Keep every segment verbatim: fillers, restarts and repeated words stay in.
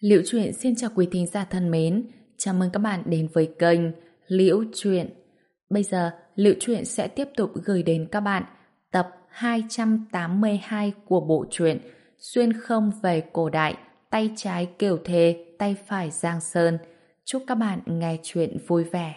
Liễu Chuyện xin chào quý thính giả thân mến, chào mừng các bạn đến với kênh Liễu Chuyện. Bây giờ, Liễu Chuyện sẽ tiếp tục gửi đến các bạn tập hai trăm tám mươi hai của bộ truyện Xuyên không về cổ đại, tay trái Kiều Thề, tay phải Giang Sơn. Chúc các bạn nghe chuyện vui vẻ.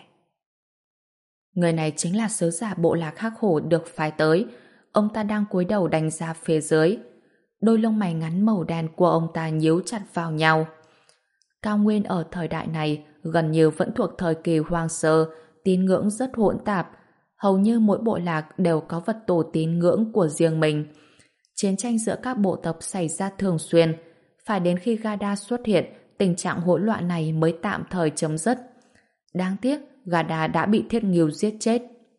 Người này chính là sứ giả bộ lạc Hắc Hổ được phái tới. Ông ta đang cúi đầu đánh giá phía dưới. Đôi lông mày ngắn màu đen của ông ta nhíu chặt vào nhau. Cao nguyên ở thời đại này gần như vẫn thuộc thời kỳ hoang sơ, tín ngưỡng rất hỗn tạp. Hầu như mỗi bộ lạc đều có vật tổ tín ngưỡng của riêng mình. Chiến tranh giữa các bộ tộc xảy ra thường xuyên. Phải đến khi Gada xuất hiện, tình trạng hỗn loạn này mới tạm thời chấm dứt. Đáng tiếc, Gada đã bị Thiết Ngưu giết chết.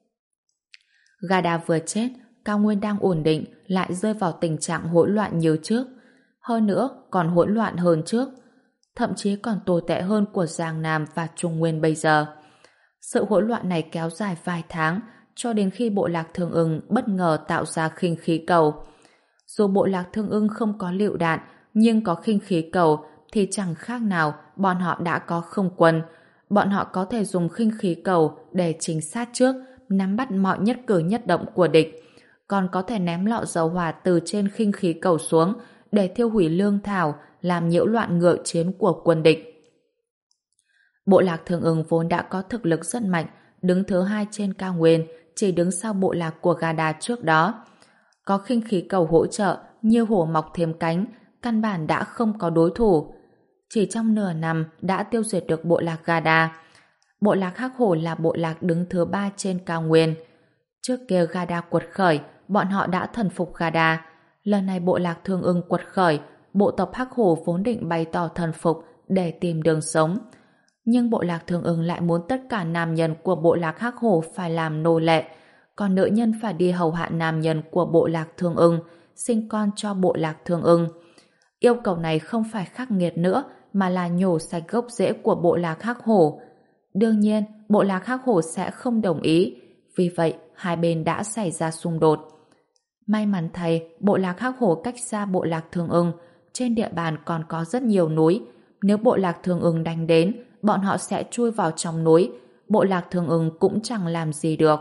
Gada vừa chết, cao nguyên đang ổn định lại rơi vào tình trạng hỗn loạn như trước. Hơn nữa, còn hỗn loạn hơn trước. Thậm chí còn tồi tệ hơn của Giang Nam và Trung Nguyên bây giờ. Sự hỗn loạn này kéo dài vài tháng cho đến khi bộ lạc Thương Ưng bất ngờ tạo ra khinh khí cầu. Dù bộ lạc Thương Ưng không có lựu đạn nhưng có khinh khí cầu thì chẳng khác nào bọn họ đã có không quân. Bọn họ có thể dùng khinh khí cầu để chính xác trước, nắm bắt mọi nhất cử nhất động của địch. Còn có thể ném lọ dầu hỏa từ trên khinh khí cầu xuống để thiêu hủy lương thảo, làm nhiễu loạn ngựa chiến của quân địch. Bộ lạc Thương Ưng vốn đã có thực lực rất mạnh, đứng thứ hai trên cao nguyên, chỉ đứng sau bộ lạc của Gada trước đó. Có khinh khí cầu hỗ trợ, như hổ mọc thêm cánh, căn bản đã không có đối thủ. Chỉ trong nửa năm đã tiêu diệt được bộ lạc Gada. Bộ lạc Hắc Hổ là bộ lạc đứng thứ ba trên cao nguyên. Trước kia Gada quật khởi, bọn họ đã thần phục Gada. Lần này bộ lạc Thương Ưng quật khởi, bộ tộc Hắc Hổ vốn định bày tỏ thần phục để tìm đường sống. Nhưng bộ lạc Thương Ưng lại muốn tất cả nam nhân của bộ lạc Hắc Hổ phải làm nô lệ, còn nữ nhân phải đi hầu hạ nam nhân của bộ lạc Thương Ưng, sinh con cho bộ lạc Thương Ưng. Yêu cầu này không phải khắc nghiệt nữa, mà là nhổ sạch gốc rễ của bộ lạc Hắc Hổ. Đương nhiên, bộ lạc Hắc Hổ sẽ không đồng ý, vì vậy hai bên đã xảy ra xung đột. May mắn thay, bộ lạc Hắc Hổ cách xa bộ lạc Thương Ưng, trên địa bàn còn có rất nhiều núi. Nếu bộ lạc Thương Ưng đánh đến, bọn họ sẽ chui vào trong núi, bộ lạc Thương Ưng cũng chẳng làm gì được.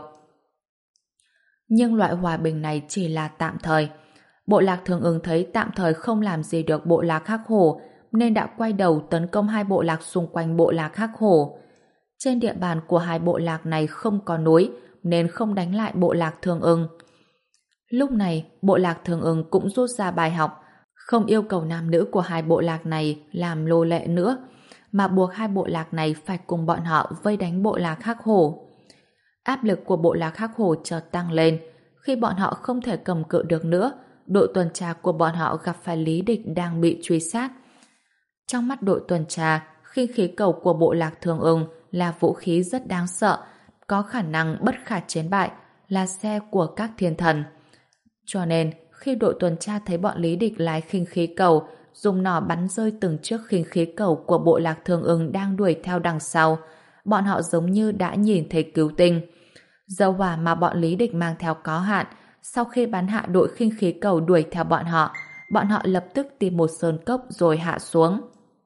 Nhưng loại hòa bình này chỉ là tạm thời. Bộ lạc Thương Ưng thấy tạm thời không làm gì được bộ lạc Hắc Hổ, nên đã quay đầu tấn công hai bộ lạc xung quanh bộ lạc Hắc Hổ. Trên địa bàn của hai bộ lạc này không có núi, nên không đánh lại bộ lạc Thương Ưng. Lúc này, bộ lạc Thương Ưng cũng rút ra bài học, không yêu cầu nam nữ của hai bộ lạc này làm nô lệ nữa, mà buộc hai bộ lạc này phải cùng bọn họ vây đánh bộ lạc Hắc Hổ. Áp lực của bộ lạc Hắc Hổ chợt tăng lên. Khi bọn họ không thể cầm cự được nữa, đội tuần tra của bọn họ gặp phải lý địch đang bị truy sát. Trong mắt đội tuần tra, khinh khí cầu của bộ lạc Thương Ưng là vũ khí rất đáng sợ, có khả năng bất khả chiến bại, là xe của các thiên thần. Cho nên, khi đội tuần tra thấy bọn lý địch lái khinh khí cầu, dùng nỏ bắn rơi từng chiếc khinh khí cầu của bộ lạc Thương Ưng đang đuổi theo đằng sau, bọn họ giống như đã nhìn thấy cứu tinh. Dầu hỏa mà bọn lý địch mang theo có hạn, sau khi bắn hạ đội khinh khí cầu đuổi theo bọn họ, bọn họ lập tức tìm một sơn cốc rồi hạ xuống.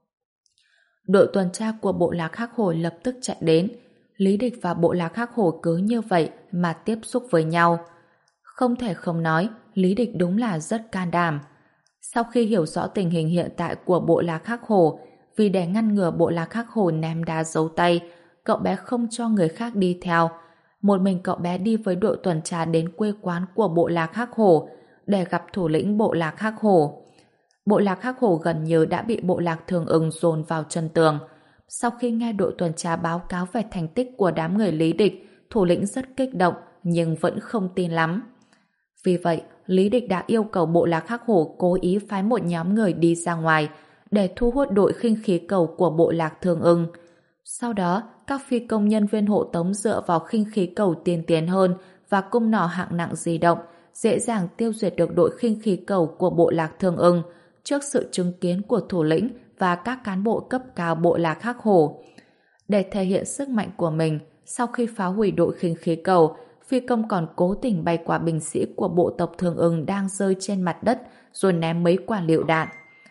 Đội tuần tra của bộ lạc Hắc Hổ lập tức chạy đến. Lý địch và bộ lạc Hắc Hổ cứ như vậy mà tiếp xúc với nhau. Không thể không nói, lý địch đúng là rất can đảm. Sau khi hiểu rõ tình hình hiện tại của bộ lạc Hắc Hổ, vì để ngăn ngừa bộ lạc Hắc Hổ ném đá giấu tay, cậu bé không cho người khác đi theo. Một mình cậu bé đi với đội tuần tra đến quê quán của bộ lạc Hắc Hổ để gặp thủ lĩnh bộ lạc Hắc Hổ. Bộ lạc Hắc Hổ gần như đã bị bộ lạc Thương Ưng dồn vào chân tường. Sau khi nghe đội tuần tra báo cáo về thành tích của đám người lý địch, thủ lĩnh rất kích động nhưng vẫn không tin lắm. Vì vậy, lý địch đã yêu cầu bộ lạc Hắc Hổ cố ý phái một nhóm người đi ra ngoài để thu hút đội khinh khí cầu của bộ lạc Thương Ưng. Sau đó, các phi công nhân viên hộ tống dựa vào khinh khí cầu tiên tiến hơn và cung nỏ hạng nặng di động, dễ dàng tiêu diệt được đội khinh khí cầu của bộ lạc Thương Ưng trước sự chứng kiến của thủ lĩnh và các cán bộ cấp cao bộ lạc Hắc Hổ. Để thể hiện sức mạnh của mình, sau khi phá hủy đội khinh khí cầu, phi công còn cố tình bay qua binh sĩ của bộ tộc Thương Ưng đang rơi trên mặt đất rồi ném mấy quả lựu đạn.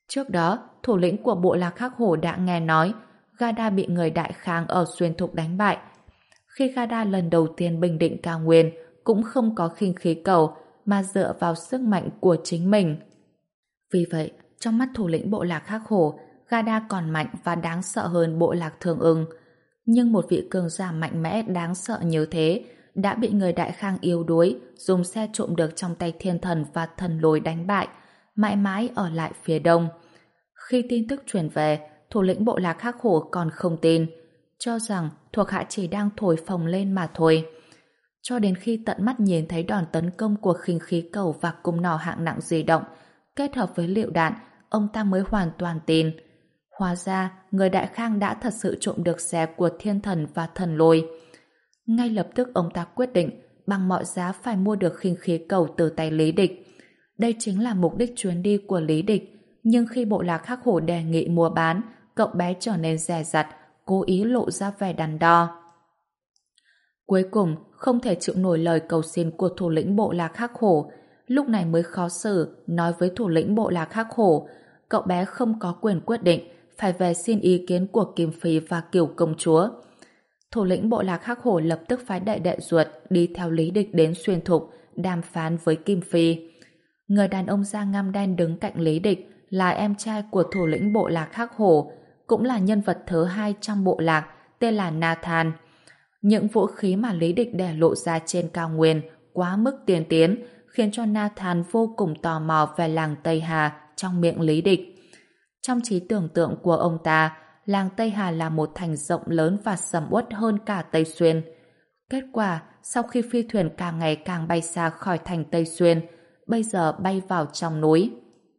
Trước đó, thủ lĩnh của bộ lạc Hắc Hổ đã nghe nói Gada bị người Đại Khang ở Xuyên Thục đánh bại. Khi Gada lần đầu tiên bình định cao nguyên, cũng không có khinh khí cầu mà dựa vào sức mạnh của chính mình. Vì vậy, trong mắt thủ lĩnh bộ lạc Hắc Hổ, Gada còn mạnh và đáng sợ hơn bộ lạc Thương Ưng. Nhưng một vị cường giả mạnh mẽ đáng sợ như thế đã bị người Đại Khang yếu đuối dùng xe trộm được trong tay thiên thần và thần lôi đánh bại, mãi mãi ở lại phía đông. Khi tin tức truyền về, thủ lĩnh bộ lạc Hắc Hổ còn không tin, cho rằng thuộc hạ chỉ đang thổi phồng lên mà thôi. Cho đến khi tận mắt nhìn thấy đòn tấn công của khinh khí cầu và cung nỏ hạng nặng di động, kết hợp với lựu đạn, ông ta mới hoàn toàn tin. Hóa ra, người Đại Khang đã thật sự trộm được xe của thiên thần và thần lôi. Ngay lập tức ông ta quyết định bằng mọi giá phải mua được khinh khí cầu từ tay Lý Địch. Đây chính là mục đích chuyến đi của Lý Địch, nhưng khi bộ lạc Hắc Hổ đề nghị mua bán, cậu bé trở nên dè dặt, cố ý lộ ra vẻ đắn đo. Cuối cùng, không thể chịu nổi lời cầu xin của thủ lĩnh bộ lạc Hắc Hổ, lúc này mới khó xử nói với thủ lĩnh bộ lạc Hắc Hổ, cậu bé không có quyền quyết định, phải về xin ý kiến của Kim Phi và Kiều công chúa. Thủ lĩnh bộ lạc Hắc Hổ lập tức phái đại đệ ruột đi theo Lý Địch đến Xuyên Thục đàm phán với Kim Phi. Người đàn ông da ngăm đen đứng cạnh Lý Địch là em trai của thủ lĩnh bộ lạc Hắc Hổ, cũng là nhân vật thứ hai trong bộ lạc, tên là Nathan. Những vũ khí mà Lý Địch để lộ ra trên cao nguyên quá mức tiên tiến, khiến cho Nathan vô cùng tò mò về làng Tây Hà trong miệng Lý Địch. Trong trí tưởng tượng của ông ta, làng Tây Hà là một thành rộng lớn và sầm uất hơn cả Tây Xuyên. Kết quả, sau khi phi thuyền càng ngày càng bay xa khỏi thành Tây Xuyên, bây giờ bay vào trong núi.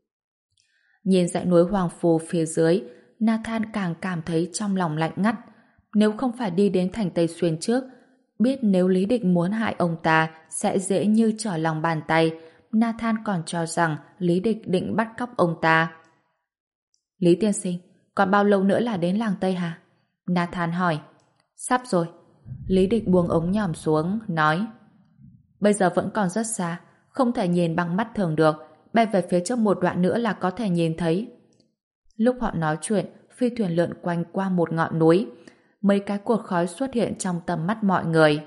Nhìn dãy núi hoang phù phía dưới, Nathan càng cảm thấy trong lòng lạnh ngắt. Nếu không phải đi đến thành Tây Xuyên trước, biết nếu Lý Địch muốn hại ông ta sẽ dễ như trở lòng bàn tay, Nathan còn cho rằng Lý Địch định bắt cóc ông ta. Lý tiên sinh, còn bao lâu nữa là đến làng Tây Hà? Nathan hỏi. Sắp rồi. Lý Địch buông ống nhòm xuống, nói. Bây giờ vẫn còn rất xa, không thể nhìn bằng mắt thường được, bay về phía trước một đoạn nữa là có thể nhìn thấy. Lúc họ nói chuyện, phi thuyền lượn quanh qua một ngọn núi. Mấy cái cột khói xuất hiện trong tầm mắt mọi người.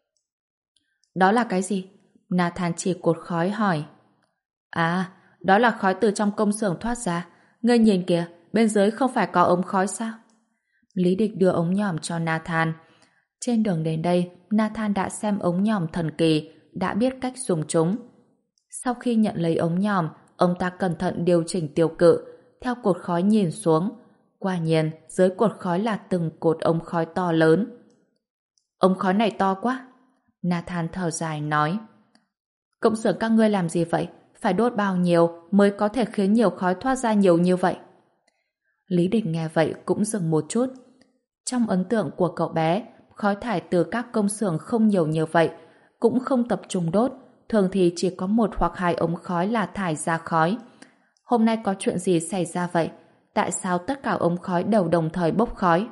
Đó là cái gì? Nathan chỉ cột khói hỏi. À, đó là khói từ trong công xưởng thoát ra. Ngươi nhìn kìa, bên dưới không phải có ống khói sao? Lý Địch đưa ống nhòm cho Nathan. Trên đường đến đây, Nathan đã xem ống nhòm thần kỳ, đã biết cách dùng chúng. Sau khi nhận lấy ống nhòm, ông ta cẩn thận điều chỉnh tiêu cự, theo cột khói nhìn xuống. Quả nhiên, dưới cột khói là từng cột ống khói to lớn. Ống khói này to quá. Nathan thở dài nói. Công xưởng các ngươi làm gì vậy? Phải đốt bao nhiêu mới có thể khiến nhiều khói thoát ra nhiều như vậy? Lý Địch nghe vậy cũng dừng một chút. Trong ấn tượng của cậu bé, khói thải từ các công xưởng không nhiều như vậy, cũng không tập trung đốt, thường thì chỉ có một hoặc hai ống khói là thải ra khói. Hôm nay có chuyện gì xảy ra vậy? Tại sao tất cả ống khói đều đồng thời bốc khói?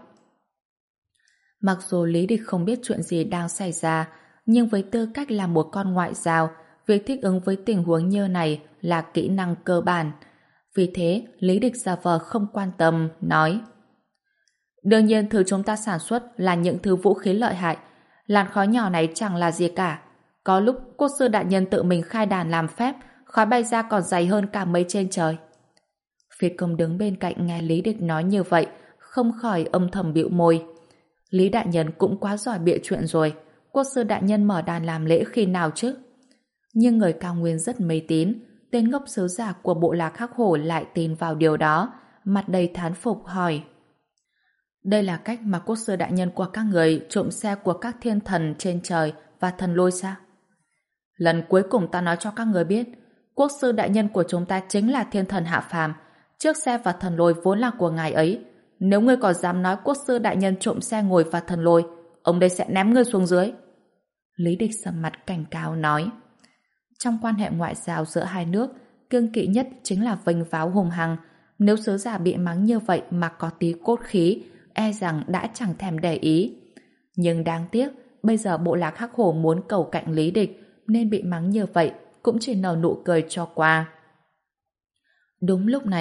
Mặc dù Lý Địch không biết chuyện gì đang xảy ra, nhưng với tư cách là một con ngoại giao, việc thích ứng với tình huống như này là kỹ năng cơ bản. Vì thế, Lý Địch giả vờ không quan tâm, nói. Đương nhiên thứ chúng ta sản xuất là những thứ vũ khí lợi hại. Làn khói nhỏ này chẳng là gì cả. Có lúc quốc sư đại nhân tự mình khai đàn làm phép, khói bay ra còn dày hơn cả mây trên trời. Phi công đứng bên cạnh nghe Lý Địch nói như vậy, không khỏi âm thầm bĩu môi. Lý đại nhân cũng quá giỏi bịa chuyện rồi. Quốc sư đại nhân mở đàn làm lễ khi nào chứ? Nhưng người cao nguyên rất mê tín, tên ngốc sứ giả của bộ lạc Hắc Hổ lại tin vào điều đó, mặt đầy thán phục hỏi. Đây là cách mà quốc sư đại nhân của các người trộm xe của các thiên thần trên trời và thần lôi sao? Lần cuối cùng ta nói cho các người biết, quốc sư đại nhân của chúng ta chính là thiên thần hạ phàm, chiếc xe và thần lôi vốn là của ngài ấy. Nếu ngươi còn dám nói quốc sư đại nhân trộm xe ngồi và thần lôi, ông đây sẽ ném ngươi xuống dưới. Lý Địch sầm mặt cảnh cáo nói. Trong quan hệ ngoại giao giữa hai nước, kiêng kỵ nhất chính là vênh váo hùng hăng. Nếu sứ giả bị mắng như vậy mà có tí cốt khí, e rằng đã chẳng thèm để ý. Nhưng đáng tiếc, bây giờ bộ lạc Hắc Hổ muốn cầu cạnh Lý Địch, nên bị mắng như vậy cũng chỉ nở nụ cười cho qua. Đúng lúc này,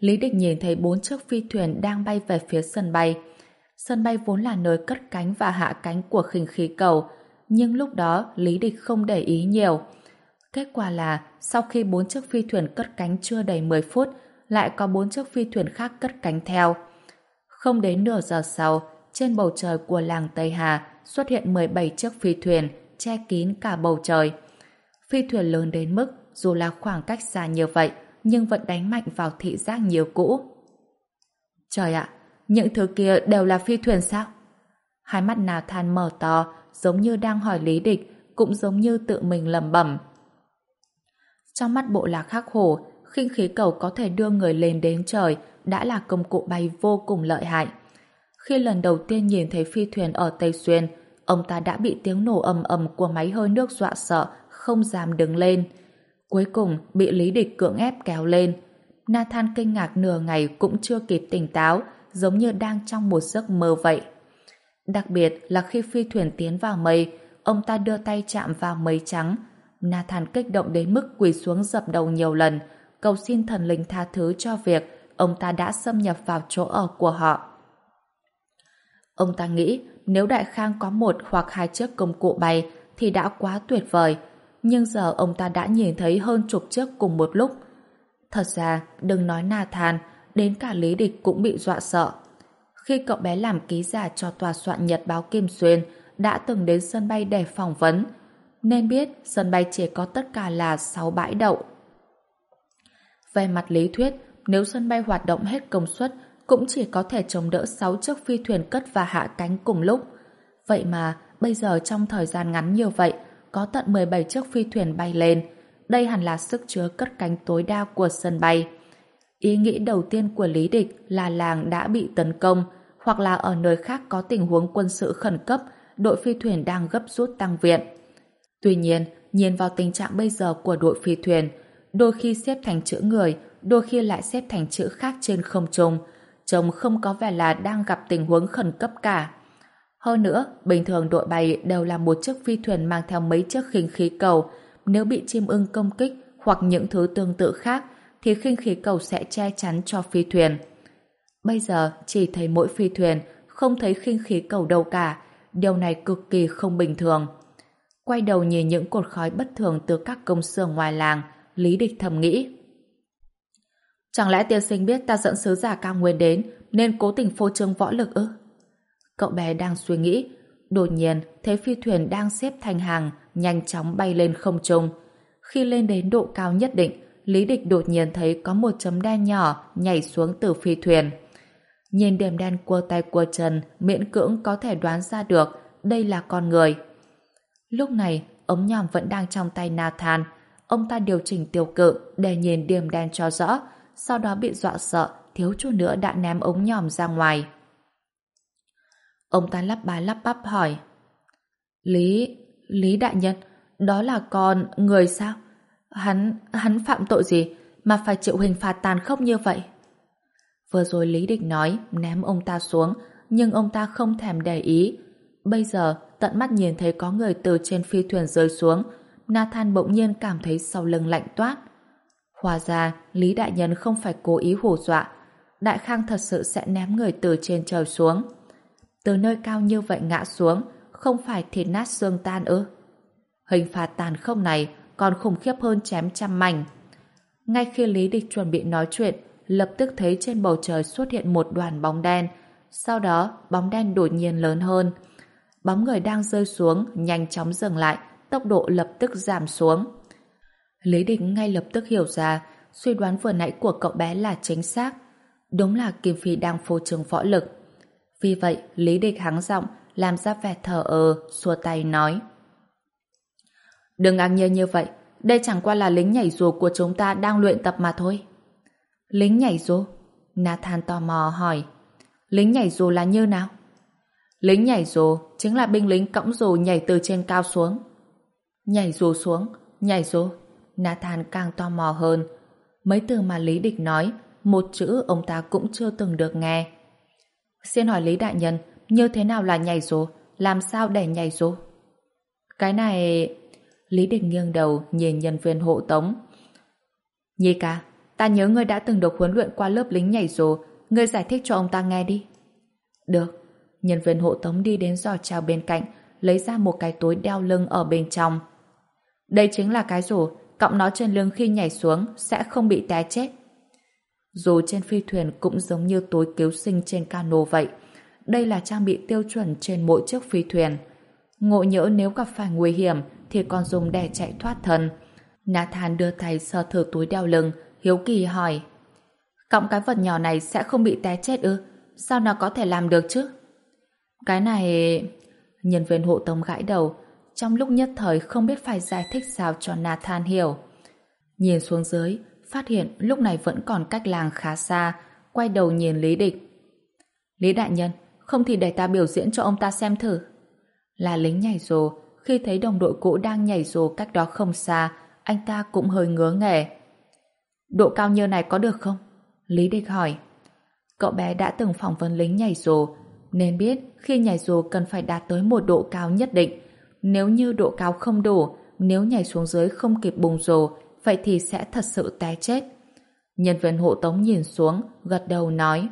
Lý Địch nhìn thấy bốn chiếc phi thuyền đang bay về phía sân bay. Sân bay vốn là nơi cất cánh và hạ cánh của khinh khí cầu, nhưng lúc đó Lý Địch không để ý nhiều. Kết quả là sau khi bốn chiếc phi thuyền cất cánh chưa đầy mười phút, lại có bốn chiếc phi thuyền khác cất cánh theo. Không đến nửa giờ sau, trên bầu trời của làng Tây Hà xuất hiện mười bảy chiếc phi thuyền che kín cả bầu trời. Phi thuyền lớn đến mức dù là khoảng cách xa như vậy nhưng vẫn đánh mạnh vào thị giác nhiều cũ. Trời ạ, những thứ kia đều là phi thuyền sao? Hai mắt Nathan mở to, giống như đang hỏi Lý Địch, cũng giống như tự mình lẩm bẩm. Trong mắt bộ lạc Hắc Hổ, khinh khí cầu có thể đưa người lên đến trời đã là công cụ bay vô cùng lợi hại. Khi lần đầu tiên nhìn thấy phi thuyền ở Tây Xuyên, ông ta đã bị tiếng nổ ầm ầm của máy hơi nước dọa sợ, không dám đứng lên. Cuối cùng bị Lý Địch cưỡng ép kéo lên. Nathan kinh ngạc nửa ngày cũng chưa kịp tỉnh táo, giống như đang trong một giấc mơ vậy. Đặc biệt là khi phi thuyền tiến vào mây, ông ta đưa tay chạm vào mây trắng. Nathan kích động đến mức quỳ xuống dập đầu nhiều lần, cầu xin thần linh tha thứ cho việc ông ta đã xâm nhập vào chỗ ở của họ. Ông ta nghĩ nếu Đại Khang có một hoặc hai chiếc công cụ bay thì đã quá tuyệt vời, nhưng giờ ông ta đã nhìn thấy hơn chục chiếc cùng một lúc. Thật ra, đừng nói Nathan, đến cả Lý Địch cũng bị dọa sợ. Khi cậu bé làm ký giả cho tòa soạn nhật báo Kim Xuyên, đã từng đến sân bay để phỏng vấn, nên biết sân bay chỉ có tất cả là sáu bãi đậu. Về mặt lý thuyết, nếu sân bay hoạt động hết công suất, cũng chỉ có thể chống đỡ sáu chiếc phi thuyền cất và hạ cánh cùng lúc. Vậy mà, bây giờ trong thời gian ngắn như vậy, có tận mười bảy chiếc phi thuyền bay lên. Đây hẳn là sức chứa cất cánh tối đa của sân bay. Ý nghĩ đầu tiên của Lý Địch là làng đã bị tấn công, hoặc là ở nơi khác có tình huống quân sự khẩn cấp, đội phi thuyền đang gấp rút tăng viện. Tuy nhiên, nhìn vào tình trạng bây giờ của đội phi thuyền, đôi khi xếp thành chữ người, đôi khi lại xếp thành chữ khác trên không trung, trông không có vẻ là đang gặp tình huống khẩn cấp cả. Hơn nữa, bình thường đội bay đều là một chiếc phi thuyền mang theo mấy chiếc khinh khí cầu, nếu bị chim ưng công kích hoặc những thứ tương tự khác, thì khinh khí cầu sẽ che chắn cho phi thuyền. Bây giờ chỉ thấy mỗi phi thuyền, không thấy khinh khí cầu đâu cả, điều này cực kỳ không bình thường. Quay đầu nhìn những cột khói bất thường từ các công xưởng ngoài làng, Lý Địch thầm nghĩ. Chẳng lẽ tiên sinh biết ta dẫn sứ giả Cao Nguyên đến nên cố tình phô trương võ lực ư? Cậu bé đang suy nghĩ, đột nhiên thấy phi thuyền đang xếp thành hàng nhanh chóng bay lên không trung. Khi lên đến độ cao nhất định, Lý Địch đột nhiên thấy có một chấm đen nhỏ nhảy xuống từ phi thuyền. Nhìn điểm đen cua tay cua chân, miễn cưỡng có thể đoán ra được đây là con người. Lúc này, ống nhòm vẫn đang trong tay Nathan. Ông ta điều chỉnh tiêu cự để nhìn điểm đen cho rõ, sau đó bị dọa sợ, thiếu chút nữa đã ném ống nhòm ra ngoài. Ông ta lắp bá lắp bắp hỏi. Lý, Lý đại nhân, đó là con người sao? Hắn, hắn phạm tội gì mà phải chịu hình phạt tàn khốc như vậy? Vừa rồi Lý Địch nói ném ông ta xuống, nhưng ông ta không thèm để ý. Bây giờ, tận mắt nhìn thấy có người từ trên phi thuyền rơi xuống, Nathan bỗng nhiên cảm thấy sau lưng lạnh toát. Hóa ra, Lý đại nhân không phải cố ý hù dọa. Đại Khang thật sự sẽ ném người từ trên trời xuống. Từ nơi cao như vậy ngã xuống, không phải thịt nát xương tan ư? Hình phạt tàn khốc này còn khủng khiếp hơn chém trăm mảnh. Ngay khi Lý Địch chuẩn bị nói chuyện, lập tức thấy trên bầu trời xuất hiện một đoàn bóng đen. Sau đó, bóng đen đột nhiên lớn hơn. Bóng người đang rơi xuống, nhanh chóng dừng lại, tốc độ lập tức giảm xuống. Lý Địch ngay lập tức hiểu ra, suy đoán vừa nãy của cậu bé là chính xác. Đúng là Kim Phi đang phô trương võ lực. Vì vậy, Lý Địch hắng giọng, làm ra vẻ thờ ơ, xua tay nói. Đừng ngang nhiên như vậy, đây chẳng qua là lính nhảy dù của chúng ta đang luyện tập mà thôi. Lính nhảy dù? Nathan tò mò hỏi. Lính nhảy dù là như nào? Lính nhảy dù chính là binh lính cõng dù nhảy từ trên cao xuống. Nhảy dù xuống, nhảy dù. Nathan càng tò mò hơn. Mấy từ mà Lý Địch nói, một chữ ông ta cũng chưa từng được nghe. Xin hỏi Lý đại nhân, như thế nào là nhảy dù? Làm sao để nhảy dù? Cái này... Lý Địch nghiêng đầu nhìn nhân viên hộ tống. Nhi ca, ta nhớ ngươi đã từng được huấn luyện qua lớp lính nhảy dù, ngươi giải thích cho ông ta nghe đi. Được. Nhân viên hộ tống đi đến giỏ treo bên cạnh, lấy ra một cái túi đeo lưng ở bên trong. Đây chính là cái dù, cõng nó trên lưng khi nhảy xuống sẽ không bị té chết. Dù trên phi thuyền cũng giống như túi cứu sinh trên cano vậy. Đây là trang bị tiêu chuẩn trên mỗi chiếc phi thuyền. Ngộ nhỡ nếu gặp phải nguy hiểm thì còn dùng để chạy thoát thân. Nathan đưa tay sờ thử túi đeo lưng, hiếu kỳ hỏi: cõng cái vật nhỏ này sẽ không bị té chết ư? Sao nó có thể làm được chứ? Cái này... Nhân viên hộ tống gãi đầu, trong lúc nhất thời không biết phải giải thích sao cho Nathan hiểu. Nhìn xuống dưới, phát hiện lúc này vẫn còn cách làng khá xa, quay đầu nhìn Lý Địch. Lý đại nhân, không thì để ta biểu diễn cho ông ta xem thử. Là lính nhảy dù, khi thấy đồng đội cũ đang nhảy dù cách đó không xa, anh ta cũng hơi ngứa nghề. Độ cao như này có được không? Lý Địch hỏi. Cậu bé đã từng phỏng vấn lính nhảy dù, nên biết khi nhảy dù cần phải đạt tới một độ cao nhất định. Nếu như độ cao không đủ, nếu nhảy xuống dưới không kịp bùng dù, vậy thì sẽ thật sự té chết. Nhân viên hộ tống nhìn xuống, gật đầu nói: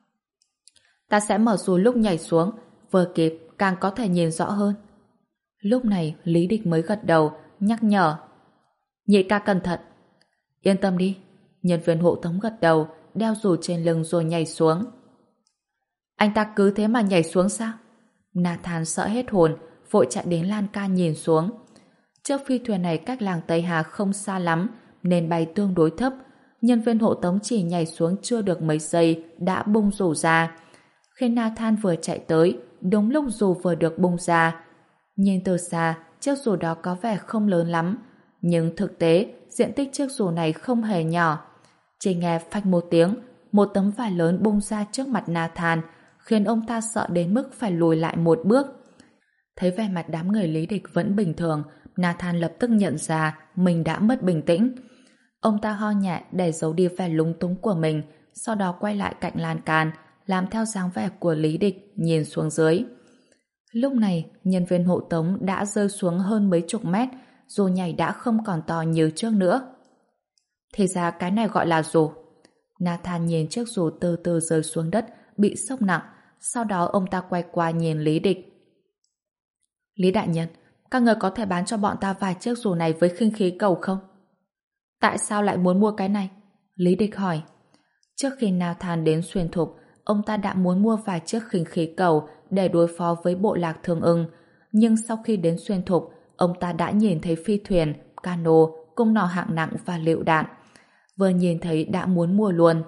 ta sẽ mở dù lúc nhảy xuống, vừa kịp càng có thể nhìn rõ hơn. Lúc này Lý Địch mới gật đầu, nhắc nhở: nhị ca cẩn thận. Yên tâm đi. Nhân viên hộ tống gật đầu, đeo dù trên lưng rồi nhảy xuống. Anh ta cứ thế mà nhảy xuống sao? Nathan sợ hết hồn, vội chạy đến lan can nhìn xuống. Chiếc phi thuyền này cách làng Tây Hà không xa lắm, nên bay tương đối thấp. Nhân viên hộ tống chỉ nhảy xuống chưa được mấy giây đã bung dù ra. Khi Nathan vừa chạy tới, đúng lúc dù vừa được bung ra. Nhìn từ xa, chiếc dù đó có vẻ không lớn lắm, nhưng thực tế diện tích chiếc dù này không hề nhỏ. Chỉ nghe phanh một tiếng, một tấm vải lớn bung ra trước mặt Nathan, khiến ông ta sợ đến mức phải lùi lại một bước. Thấy vẻ mặt đám người Lý Địch vẫn bình thường, Nathan lập tức nhận ra mình đã mất bình tĩnh. Ông ta ho nhẹ để giấu đi vẻ lúng túng của mình, sau đó quay lại cạnh lan can, làm theo dáng vẻ của Lý Địch, nhìn xuống dưới. Lúc này, nhân viên hộ tống đã rơi xuống hơn mấy chục mét, dù nhảy đã không còn to như trước nữa. Thì ra cái này gọi là dù. Nathan nhìn chiếc dù từ từ rơi xuống đất, bị sốc nặng, sau đó ông ta quay qua nhìn Lý Địch. Lý đại nhân, các người có thể bán cho bọn ta vài chiếc dù này với khinh khí cầu không? Tại sao lại muốn mua cái này? Lý Địch hỏi. Trước khi Nathan đến Xuyên Thục, ông ta đã muốn mua vài chiếc khinh khí cầu để đối phó với bộ lạc Thương Ưng, nhưng sau khi đến Xuyên Thục, ông ta đã nhìn thấy phi thuyền, cano, cung nỏ hạng nặng và lựu đạn. Vừa nhìn thấy đã muốn mua luôn.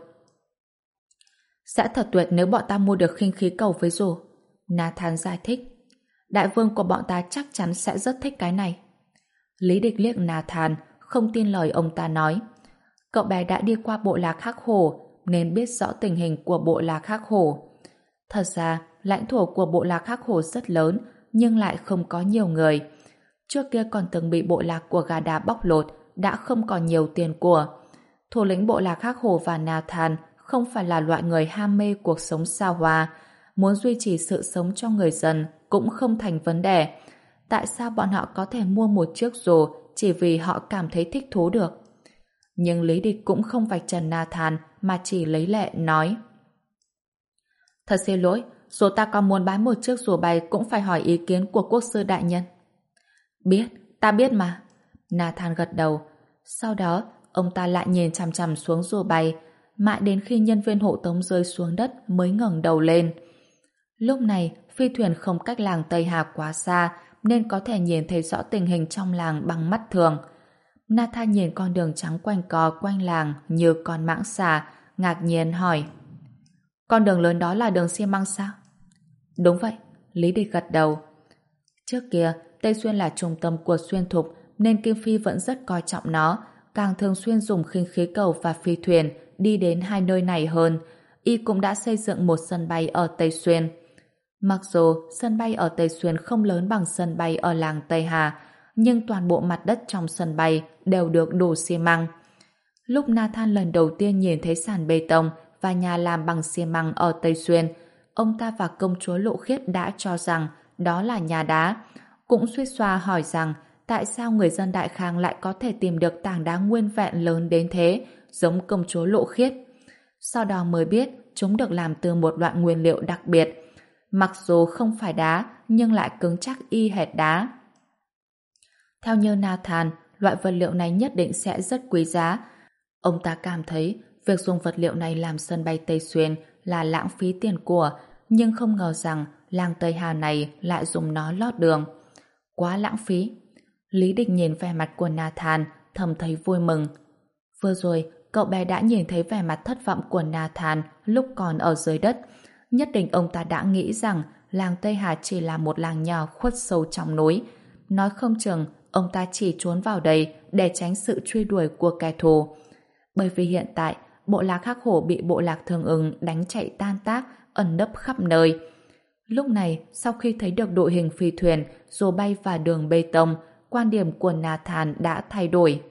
Sẽ thật tuyệt nếu bọn ta mua được khinh khí cầu với dù. Nathan giải thích. Đại vương của bọn ta chắc chắn sẽ rất thích cái này. Lý Địch liếc Nathan, không tin lời ông ta nói. Cậu bé đã đi qua bộ lạc Hắc Hổ, nên biết rõ tình hình của bộ lạc Hắc Hổ. Thật ra, lãnh thổ của bộ lạc Hắc Hổ rất lớn, nhưng lại không có nhiều người. Trước kia còn từng bị bộ lạc của Gà Đá bóc lột, đã không còn nhiều tiền của. Thủ lĩnh bộ lạc Hắc Hổ và Nathan không phải là loại người ham mê cuộc sống xa hoa, muốn duy trì sự sống cho người dân cũng không thành vấn đề. Tại sao bọn họ có thể mua một chiếc dù chỉ vì họ cảm thấy thích thú được? Nhưng Lý Địch cũng không vạch trần Nathan mà chỉ lấy lệ nói: Thật xin lỗi, dù ta có muốn bán một chiếc dù bay cũng phải hỏi ý kiến của quốc sư đại nhân. Biết, ta biết mà. Nathan gật đầu. Sau đó, ông ta lại nhìn chằm chằm xuống dù bay, mãi đến khi nhân viên hộ tống rơi xuống đất mới ngẩng đầu lên. Lúc này, phi thuyền không cách làng Tây Hà quá xa, nên có thể nhìn thấy rõ tình hình trong làng bằng mắt thường. Nathan nhìn con đường trắng quanh co quanh làng như con mãng xà, ngạc nhiên hỏi: Con đường lớn đó là đường xi măng sao? Đúng vậy, Lý Địch gật đầu. Trước kia, Tây Xuyên là trung tâm của Xuyên Thục, nên Kim Phi vẫn rất coi trọng nó, càng thường xuyên dùng khinh khí cầu và phi thuyền đi đến hai nơi này hơn. Y cũng đã xây dựng một sân bay ở Tây Xuyên. Mặc dù sân bay ở Tây Xuyên không lớn bằng sân bay ở làng Tây Hà, nhưng toàn bộ mặt đất trong sân bay đều được đổ xi măng. Lúc Nathan lần đầu tiên nhìn thấy sàn bê tông và nhà làm bằng xi măng ở Tây Xuyên, ông ta và công chúa Lộ Khiết đã cho rằng đó là nhà đá, cũng suýt xoa hỏi rằng tại sao người dân Đại Khang lại có thể tìm được tảng đá nguyên vẹn lớn đến thế, giống công chúa Lộ Khiết. Sau đó mới biết chúng được làm từ một loại nguyên liệu đặc biệt. Mặc dù không phải đá, nhưng lại cứng chắc y hệt đá. Theo như Nathan, loại vật liệu này nhất định sẽ rất quý giá. Ông ta cảm thấy việc dùng vật liệu này làm sân bay Tây Xuyên là lãng phí tiền của, nhưng không ngờ rằng làng Tây Hà này lại dùng nó lót đường. Quá lãng phí. Lý Địch nhìn vẻ mặt của Nathan, thầm thấy vui mừng. Vừa rồi, cậu bé đã nhìn thấy vẻ mặt thất vọng của Nathan lúc còn ở dưới đất. Nhất định ông ta đã nghĩ rằng làng Tây Hà chỉ là một làng nhỏ khuất sâu trong núi. Nói không chừng, ông ta chỉ trốn vào đây để tránh sự truy đuổi của kẻ thù. Bởi vì hiện tại, bộ lạc Hắc Hổ bị bộ lạc Thương Ưng đánh chạy tan tác, ẩn nấp khắp nơi. Lúc này, sau khi thấy được đội hình phi thuyền rồi bay vào đường bê tông, quan điểm của Nathan đã thay đổi.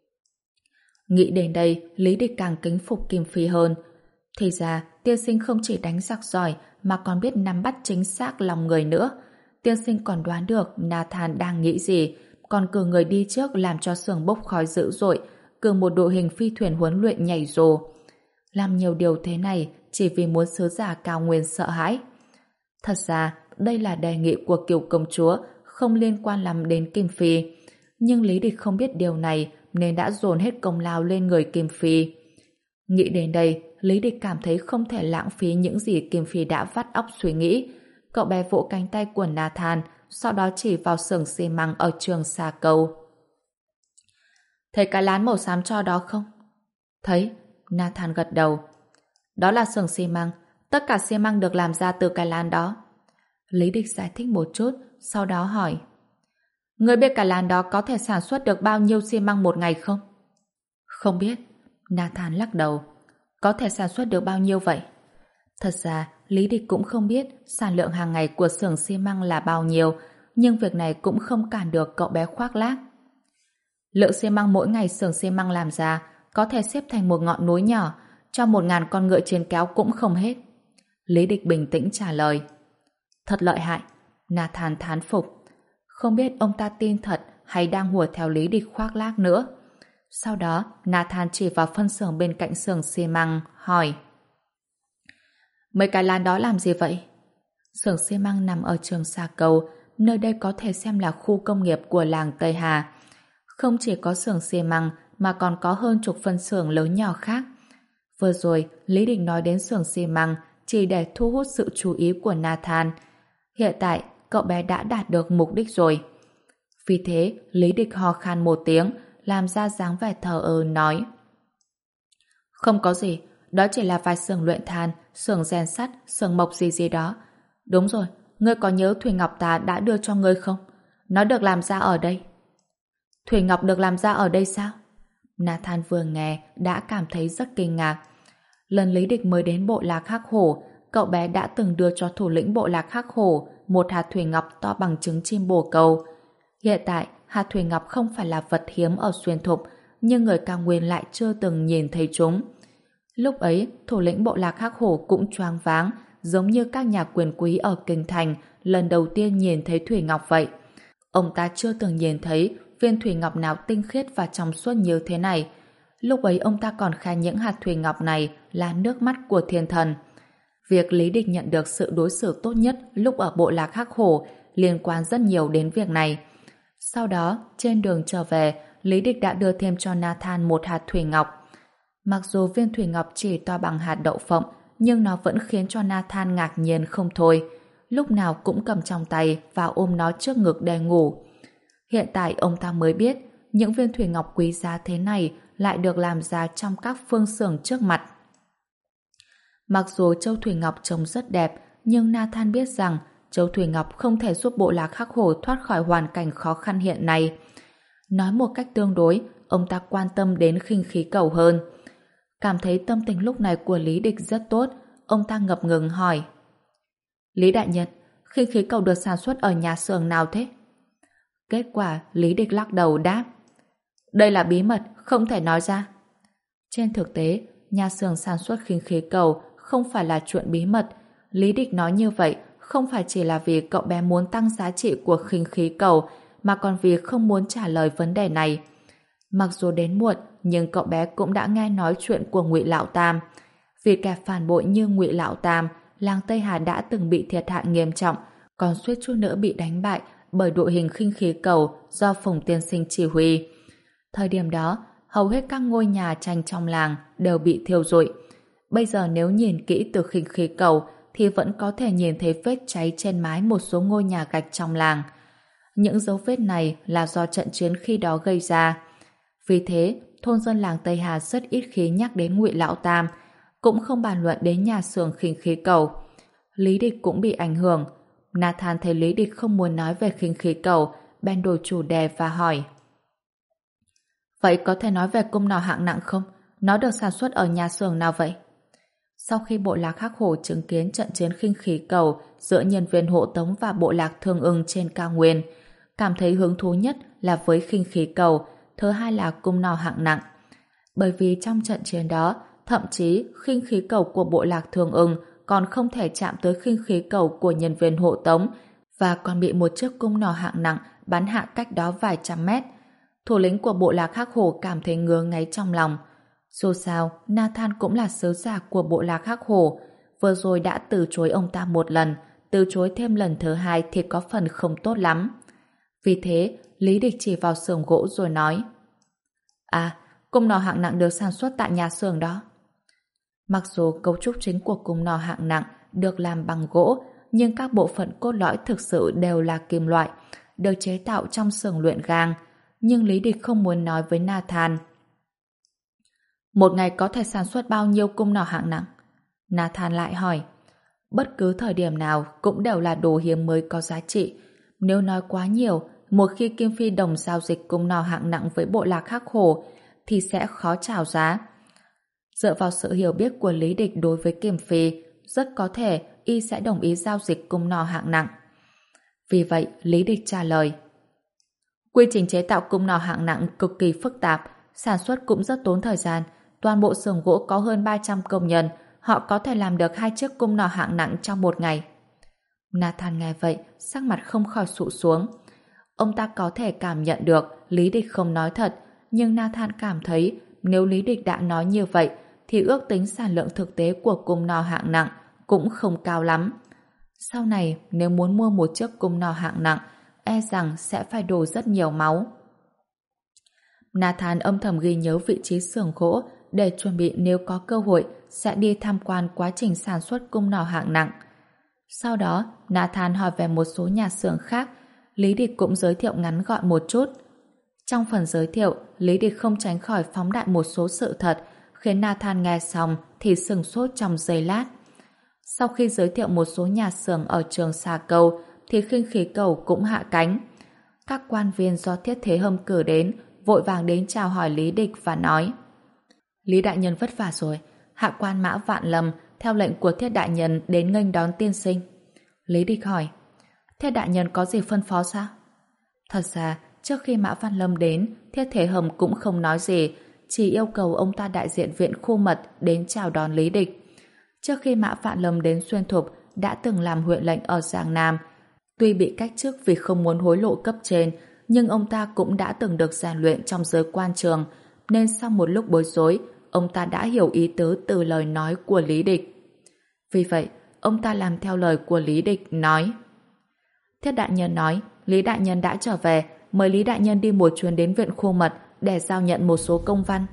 Nghĩ đến đây, Lý Địch càng kính phục Kim Phi hơn. Thì ra, tiên sinh không chỉ đánh giặc giỏi mà còn biết nắm bắt chính xác lòng người nữa. Tiên sinh còn đoán được Nathan đang nghĩ gì, còn cử người đi trước làm cho xưởng bốc khói dữ dội, cử một đội hình phi thuyền huấn luyện nhảy rồ. Làm nhiều điều thế này chỉ vì muốn sứ giả cao nguyên sợ hãi. Thật ra, đây là đề nghị của Kiều công chúa, không liên quan lắm đến Kim Phi. Nhưng Lý Địch không biết điều này nên đã dồn hết công lao lên người Kim Phi. Nghĩ đến đây, Lý Địch cảm thấy không thể lãng phí những gì Kim Phi đã vắt óc suy nghĩ. Cậu bé vỗ cánh tay của Nathan, sau đó chỉ vào xưởng xi măng ở trường Sa Câu. Thấy cái lán màu xám cho đó không? Thấy, Nathan gật đầu. Đó là xưởng xi măng, tất cả xi măng được làm ra từ cái lán đó. Lý Địch giải thích một chút, sau đó hỏi. Ngươi biết cái lán đó có thể sản xuất được bao nhiêu xi măng một ngày không? Không biết. Nathan lắc đầu. Có thể sản xuất được bao nhiêu vậy? Thật ra, Lý Địch cũng không biết sản lượng hàng ngày của xưởng xi măng là bao nhiêu, nhưng việc này cũng không cản được cậu bé khoác lác. Lượng xi măng mỗi ngày xưởng xi măng làm ra có thể xếp thành một ngọn núi nhỏ, cho một ngàn con ngựa chiến kéo cũng không hết. Lý Địch bình tĩnh trả lời. Thật lợi hại. Nathan thán phục. Không biết ông ta tin thật hay đang hùa theo Lý Địch khoác lác nữa. Sau đó, Nathan chỉ vào phân xưởng bên cạnh xưởng xi măng, hỏi. Mấy cái lán đó làm gì vậy? Xưởng xi măng nằm ở trường Sa Câu, nơi đây có thể xem là khu công nghiệp của làng Tây Hà. Không chỉ có xưởng xi măng mà còn có hơn chục phân xưởng lớn nhỏ khác. Vừa rồi, Lý Địch nói đến xưởng xi măng chỉ để thu hút sự chú ý của Nathan. Hiện tại, cậu bé đã đạt được mục đích rồi. Vì thế, Lý Địch ho khan một tiếng, làm ra dáng vẻ thờ ơ nói. Không có gì, đó chỉ là vài xưởng luyện than, xưởng rèn sắt, xưởng mộc gì gì đó. Đúng rồi, ngươi có nhớ Thủy Ngọc ta đã đưa cho ngươi không? Nó được làm ra ở đây. Thủy Ngọc được làm ra ở đây sao? Nathan vừa nghe đã cảm thấy rất kinh ngạc. Lần Lý Địch mới đến bộ lạc Hắc Hổ, cậu bé đã từng đưa cho thủ lĩnh bộ lạc Hắc Hổ một hạt thủy ngọc to bằng trứng chim bồ câu. Hiện tại, hạt thủy ngọc không phải là vật hiếm ở xuyên thục, nhưng người cao nguyên lại chưa từng nhìn thấy chúng. Lúc ấy, thủ lĩnh bộ lạc Hắc Hổ cũng choáng váng, giống như các nhà quyền quý ở kinh thành lần đầu tiên nhìn thấy thủy ngọc vậy. Ông ta chưa từng nhìn thấy viên thủy ngọc nào tinh khiết và trong suốt như thế này. Lúc ấy ông ta còn khai những hạt thủy ngọc này là nước mắt của thiên thần. Việc Lý Địch nhận được sự đối xử tốt nhất lúc ở bộ lạc Hắc Hổ liên quan rất nhiều đến việc này. Sau đó, trên đường trở về, Lý Địch đã đưa thêm cho Nathan một hạt thủy ngọc. Mặc dù viên thủy ngọc chỉ to bằng hạt đậu phộng, nhưng nó vẫn khiến cho Nathan ngạc nhiên không thôi. Lúc nào cũng cầm trong tay và ôm nó trước ngực để ngủ. Hiện tại ông ta mới biết những viên thủy ngọc quý giá thế này lại được làm ra trong các phương xưởng trước mặt. Mặc dù châu thủy ngọc trông rất đẹp, nhưng Nathan biết rằng châu thủy ngọc không thể giúp bộ lạc Hắc Hổ thoát khỏi hoàn cảnh khó khăn hiện nay. Nói một cách tương đối, ông ta quan tâm đến khinh khí cầu hơn. Cảm thấy tâm tình lúc này của Lý Địch rất tốt, ông ta ngập ngừng hỏi. Lý đại nhân, khinh khí cầu được sản xuất ở nhà xưởng nào thế? Kết quả, Lý Địch lắc đầu đáp. Đây là bí mật, không thể nói ra. Trên thực tế, nhà xưởng sản xuất khinh khí cầu không phải là chuyện bí mật. Lý Địch nói như vậy không phải chỉ là vì cậu bé muốn tăng giá trị của khinh khí cầu, mà còn vì không muốn trả lời vấn đề này. Mặc dù đến muộn, nhưng cậu bé cũng đã nghe nói chuyện của Ngụy Lão Tam. Vì kẻ phản bội như Ngụy Lão Tam, làng Tây Hà đã từng bị thiệt hại nghiêm trọng, còn suýt chút nữa bị đánh bại bởi đội hình khinh khí cầu do Phùng Tiên Sinh chỉ huy. Thời điểm đó, hầu hết các ngôi nhà tranh trong làng đều bị thiêu rụi. Bây giờ nếu nhìn kỹ từ khinh khí cầu thì vẫn có thể nhìn thấy vết cháy trên mái một số ngôi nhà gạch trong làng. Những dấu vết này là do trận chiến khi đó gây ra. Vì thế, thôn dân làng Tây Hà rất ít khi nhắc đến Ngụy Lão Tam, cũng không bàn luận đến nhà xưởng khinh khí cầu. Lý Địch cũng bị ảnh hưởng. Nathan thấy Lý Địch không muốn nói về khinh khí cầu, bèn đổi chủ đề và hỏi: Vậy có thể nói về cung nỏ hạng nặng không? Nó được sản xuất ở nhà xưởng nào vậy? Sau khi bộ lạc Hắc Hổ chứng kiến trận chiến khinh khí cầu giữa nhân viên hộ tống và bộ lạc Thương Ưng trên cao nguyên, cảm thấy hứng thú nhất là với khinh khí cầu, thứ hai là cung nỏ hạng nặng. Bởi vì trong trận chiến đó, thậm chí khinh khí cầu của bộ lạc Thương Ưng còn không thể chạm tới khinh khí cầu của nhân viên hộ tống và còn bị một chiếc cung nỏ hạng nặng bắn hạ cách đó vài trăm mét. Thủ lĩnh của bộ lạc Hắc Hổ cảm thấy ngứa ngáy trong lòng. Dù sao, Nathan cũng là sứ giả của bộ lạc Hắc Hổ, vừa rồi đã từ chối ông ta một lần, từ chối thêm lần thứ hai thì có phần không tốt lắm. Vì thế, Lý Địch chỉ vào xưởng gỗ rồi nói: À, cung nỏ hạng nặng được sản xuất tại nhà xưởng đó. Mặc dù cấu trúc chính của cung nỏ hạng nặng được làm bằng gỗ, nhưng các bộ phận cốt lõi thực sự đều là kim loại, được chế tạo trong xưởng luyện gang. Nhưng Lý Địch không muốn nói với Nathan. Một ngày có thể sản xuất bao nhiêu cung nỏ hạng nặng? Nathan lại hỏi. Bất cứ thời điểm nào cũng đều là đồ hiếm mới có giá trị. Nếu nói quá nhiều, một khi Kim Phi đồng giao dịch cung nỏ hạng nặng với bộ lạc Hắc Hổ thì sẽ khó chào giá. Dựa vào sự hiểu biết của Lý Địch đối với Kim Phi, rất có thể y sẽ đồng ý giao dịch cung nỏ hạng nặng. Vì vậy, Lý Địch trả lời: Quy trình chế tạo cung nỏ hạng nặng cực kỳ phức tạp, sản xuất cũng rất tốn thời gian. Toàn bộ xưởng gỗ có hơn ba trăm công nhân, họ có thể làm được hai chiếc cung nỏ hạng nặng trong một ngày. Nathan nghe vậy, sắc mặt không khỏi sụ xuống. Ông ta có thể cảm nhận được Lý Địch không nói thật, nhưng Nathan cảm thấy nếu Lý Địch đã nói như vậy, thì ước tính sản lượng thực tế của cung nỏ hạng nặng cũng không cao lắm. Sau này, nếu muốn mua một chiếc cung nỏ hạng nặng, e rằng sẽ phải đổ rất nhiều máu. Nathan âm thầm ghi nhớ vị trí xưởng gỗ để chuẩn bị nếu có cơ hội sẽ đi tham quan quá trình sản xuất cung nỏ hạng nặng. Sau đó, Nathan hỏi về một số nhà xưởng khác, Lý Địch cũng giới thiệu ngắn gọn một chút. Trong phần giới thiệu, Lý Địch không tránh khỏi phóng đại một số sự thật, khiến Nathan nghe xong thì sửng sốt trong giây lát. Sau khi giới thiệu một số nhà xưởng ở trường Xà Câu, thì khinh khí cầu cũng hạ cánh. Các quan viên do Thiết Thế Hâm cử đến vội vàng đến chào hỏi Lý Địch và nói: Lý đại nhân vất vả rồi, hạ quan Mã Vạn Lâm theo lệnh của Thiết đại nhân đến nghênh đón tiên sinh. Lý Địch hỏi: Thiết đại nhân có gì phân phó sao? Thật ra, trước khi Mã Vạn Lâm đến, Thiết Thế Hâm cũng không nói gì, chỉ yêu cầu ông ta đại diện viện khu mật đến chào đón Lý Địch. Trước khi Mã Vạn Lâm đến Xuyên Thục, đã từng làm huyện lệnh ở Giang Nam. Tuy bị cách chức vì không muốn hối lộ cấp trên, nhưng ông ta cũng đã từng được rèn luyện trong giới quan trường, nên sau một lúc bối rối, ông ta đã hiểu ý tứ từ lời nói của Lý Địch. Vì vậy, ông ta làm theo lời của Lý Địch, nói: Thiết đại nhân nói, Lý đại nhân đã trở về, mời Lý đại nhân đi một chuyến đến viện khu mật để giao nhận một số công văn.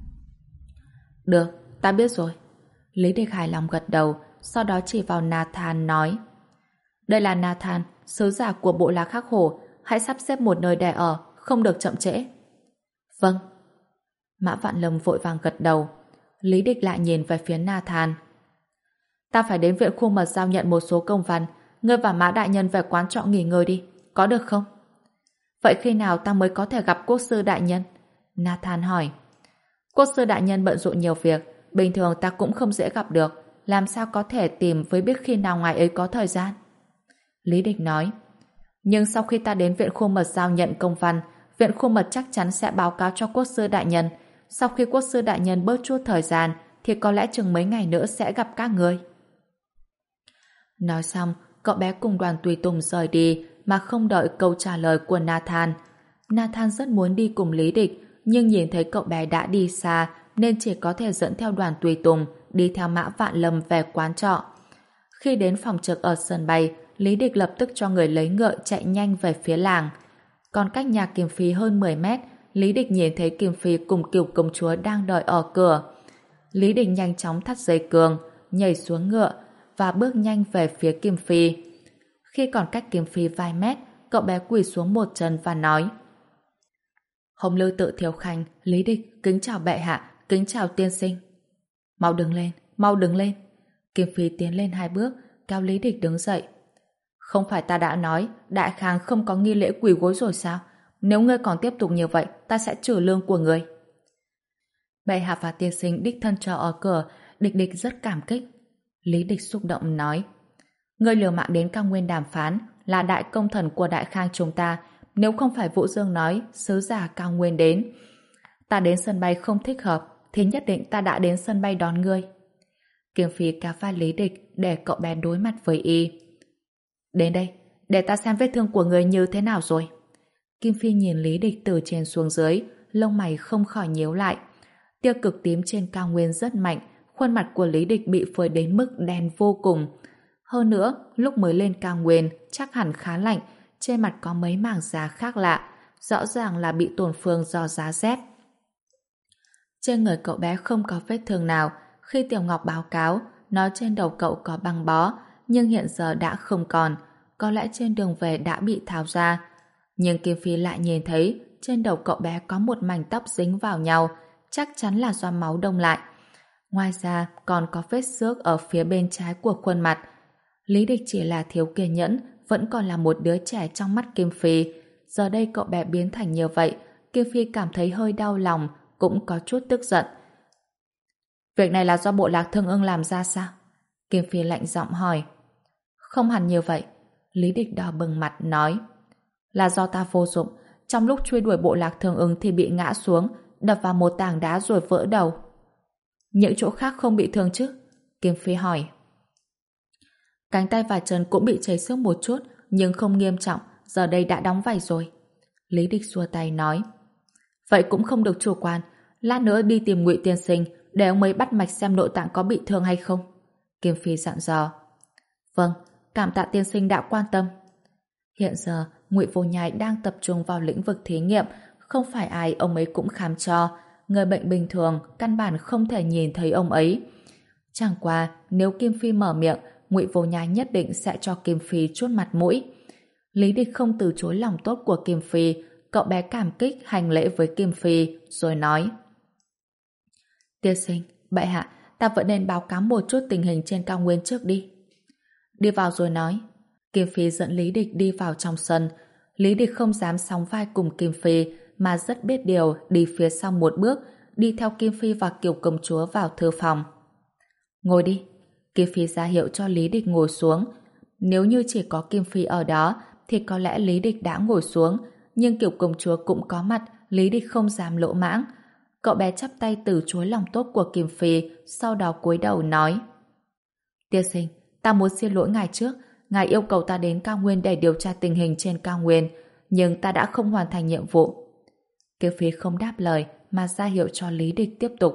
Được, ta biết rồi. Lý Địch hài lòng gật đầu, sau đó chỉ vào Nathan nói: Đây là Nathan, sứ giả của bộ lạc Hắc Hổ, hãy sắp xếp một nơi để ở, không được chậm trễ. Vâng. Mã Vạn Lâm vội vàng gật đầu. Lý Địch lại nhìn về phía Nathan. Ta phải đến viện khu mật giao nhận một số công văn, ngươi và Mã đại nhân về quán trọ nghỉ ngơi đi, có được không? Vậy khi nào ta mới có thể gặp quốc sư đại nhân? Nathan hỏi. Quốc sư đại nhân bận rộn nhiều việc, bình thường ta cũng không dễ gặp được, làm sao có thể tìm với biết khi nào ngài ấy có thời gian? Lý Địch nói. Nhưng sau khi ta đến viện khu mật giao nhận công văn, viện khu mật chắc chắn sẽ báo cáo cho quốc sư đại nhân. Sau khi quốc sư đại nhân bớt chút thời gian, thì có lẽ chừng mấy ngày nữa sẽ gặp các người. Nói xong, cậu bé cùng đoàn tùy tùng rời đi mà không đợi câu trả lời của Nathan. Nathan rất muốn đi cùng Lý Địch, nhưng nhìn thấy cậu bé đã đi xa nên chỉ có thể dẫn theo đoàn tùy tùng đi theo Mã Vạn Lâm về quán trọ. Khi đến phòng trực ở sân bay, Lý Địch lập tức cho người lấy ngựa chạy nhanh về phía làng. Còn cách nhà Kim Phi hơn mười mét, Lý Địch nhìn thấy Kim Phi cùng Kiều công chúa đang đợi ở cửa. Lý Địch nhanh chóng thắt dây cương, nhảy xuống ngựa và bước nhanh về phía Kim Phi. Khi còn cách Kim Phi vài mét, cậu bé quỳ xuống một chân và nói: Hồng Lư Tự Thiếu Khanh, Lý Địch, kính chào bệ hạ, kính chào tiên sinh. Mau đứng lên, mau đứng lên. Kim Phi tiến lên hai bước, kéo Lý Địch đứng dậy. Không phải ta đã nói Đại Khang không có nghi lễ quỳ gối rồi sao? Nếu ngươi còn tiếp tục như vậy, ta sẽ trừ lương của ngươi. Bệ hạ và tiên sinh đích thân chờ ở cửa, Địch Địch rất cảm kích. Lý Địch xúc động nói: Ngươi liều mạng đến Cao Nguyên đàm phán, là đại công thần của Đại Khang chúng ta. Nếu không phải Vũ Dương nói sứ giả Cao Nguyên đến, ta đến sân bay không thích hợp, thì nhất định ta đã đến sân bay đón ngươi. Kim Phi kéo vai Lý Địch để cậu bé đối mặt với y. Đến đây, để ta xem vết thương của người như thế nào rồi. Kim Phi nhìn Lý Địch từ trên xuống dưới, lông mày không khỏi nhíu lại. Tia cực tím trên cao nguyên rất mạnh, khuôn mặt của Lý Địch bị phơi đến mức đen vô cùng. Hơn nữa, lúc mới lên cao nguyên chắc hẳn khá lạnh, trên mặt có mấy mảng da khác lạ, rõ ràng là bị tổn thương do giá rét. Trên người cậu bé không có vết thương nào. Khi Tiểu Ngọc báo cáo, nói trên đầu cậu có băng bó, nhưng hiện giờ đã không còn, có lẽ trên đường về đã bị tháo ra. Nhưng Kim Phi lại nhìn thấy trên đầu cậu bé có một mảnh tóc dính vào nhau, chắc chắn là do máu đông lại. Ngoài ra còn có vết xước ở phía bên trái của khuôn mặt. Lý Địch chỉ là thiếu kiên nhẫn, vẫn còn là một đứa trẻ trong mắt Kim Phi. Giờ đây cậu bé biến thành như vậy, Kim Phi cảm thấy hơi đau lòng, cũng có chút tức giận. Việc này là do bộ lạc Thương Ưng làm ra sao? Kim Phi lạnh giọng hỏi. Không hẳn như vậy. Lý Địch đỏ bừng mặt nói. Là do ta vô dụng. Trong lúc truy đuổi bộ lạc Thương Ưng thì bị ngã xuống, đập vào một tảng đá rồi vỡ đầu. Những chỗ khác không bị thương chứ? Kim Phi hỏi. Cánh tay và chân cũng bị chảy xước một chút, nhưng không nghiêm trọng, giờ đây đã đóng vảy rồi. Lý Địch xua tay nói. Vậy cũng không được chủ quan, lát nữa đi tìm Ngụy tiên sinh để ông ấy bắt mạch xem nội tạng có bị thương hay không. Kim Phi dặn dò. Vâng, cảm tạ tiên sinh đã quan tâm. Hiện giờ, Ngụy Vô Nhai đang tập trung vào lĩnh vực thí nghiệm, không phải ai ông ấy cũng khám cho. Người bệnh bình thường căn bản không thể nhìn thấy ông ấy. Chẳng qua, nếu Kim Phi mở miệng, Ngụy Vô Nhai nhất định sẽ cho Kim Phi chút mặt mũi. Lý Địch không từ chối lòng tốt của Kim Phi, cậu bé cảm kích hành lễ với Kim Phi, rồi nói. Tiên sinh, bệ hạ, ta vẫn nên báo cáo một chút tình hình trên cao nguyên trước đi. Đi vào rồi nói. Kim Phi dẫn Lý Địch đi vào trong sân. Lý Địch không dám sóng vai cùng Kim Phi, mà rất biết điều đi phía sau một bước, đi theo Kim Phi và Kiều công chúa vào thư phòng. Ngồi đi. Kim Phi ra hiệu cho Lý Địch ngồi xuống. Nếu như chỉ có Kim Phi ở đó, thì có lẽ Lý Địch đã ngồi xuống, nhưng Kiều công chúa cũng có mặt, Lý Địch không dám lỗ mãng. Cậu bé chắp tay từ chối lòng tốt của Kim Phi, sau đó cúi đầu nói. Tiên sinh, ta muốn xin lỗi ngài trước, ngài yêu cầu ta đến cao nguyên để điều tra tình hình trên cao nguyên, nhưng ta đã không hoàn thành nhiệm vụ. Kim Phi không đáp lời, mà ra hiệu cho Lý Địch tiếp tục.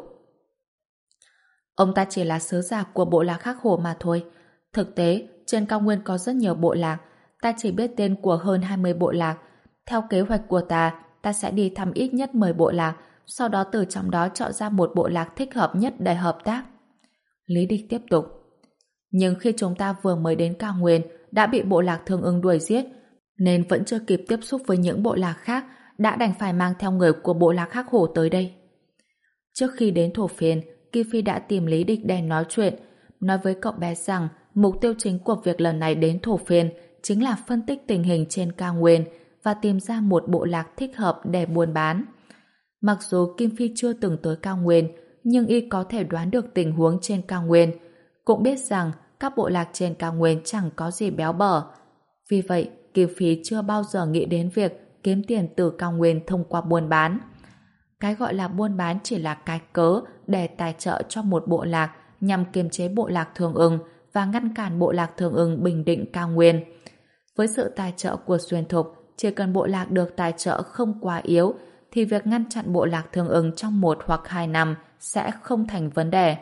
Ông ta chỉ là sứ giả của bộ lạc Hắc Hổ mà thôi. Thực tế, trên cao nguyên có rất nhiều bộ lạc, ta chỉ biết tên của hơn hai mươi bộ lạc. Theo kế hoạch của ta, ta sẽ đi thăm ít nhất mười bộ lạc, sau đó từ trong đó chọn ra một bộ lạc thích hợp nhất để hợp tác. Lý Địch tiếp tục. Nhưng khi chúng ta vừa mới đến cao nguyên, đã bị bộ lạc Thương Ưng đuổi giết, nên vẫn chưa kịp tiếp xúc với những bộ lạc khác, đã đành phải mang theo người của bộ lạc Hắc Hổ tới đây. Trước khi đến Thổ Phiên, Kim Phi đã tìm Lý Địch để nói chuyện, nói với cậu bé rằng mục tiêu chính của việc lần này đến Thổ Phiên chính là phân tích tình hình trên cao nguyên và tìm ra một bộ lạc thích hợp để buôn bán. Mặc dù Kim Phi chưa từng tới cao nguyên, nhưng y có thể đoán được tình huống trên cao nguyên, cũng biết rằng các bộ lạc trên cao nguyên chẳng có gì béo bở. Vì vậy, Kim Phi chưa bao giờ nghĩ đến việc kiếm tiền từ cao nguyên thông qua buôn bán. Cái gọi là buôn bán chỉ là cái cớ để tài trợ cho một bộ lạc nhằm kiềm chế bộ lạc Thương Ưng và ngăn cản bộ lạc Thương Ưng bình định cao nguyên. Với sự tài trợ của Xuyên Thục, chỉ cần bộ lạc được tài trợ không quá yếu thì việc ngăn chặn bộ lạc Thương Ưng trong một hoặc hai năm sẽ không thành vấn đề.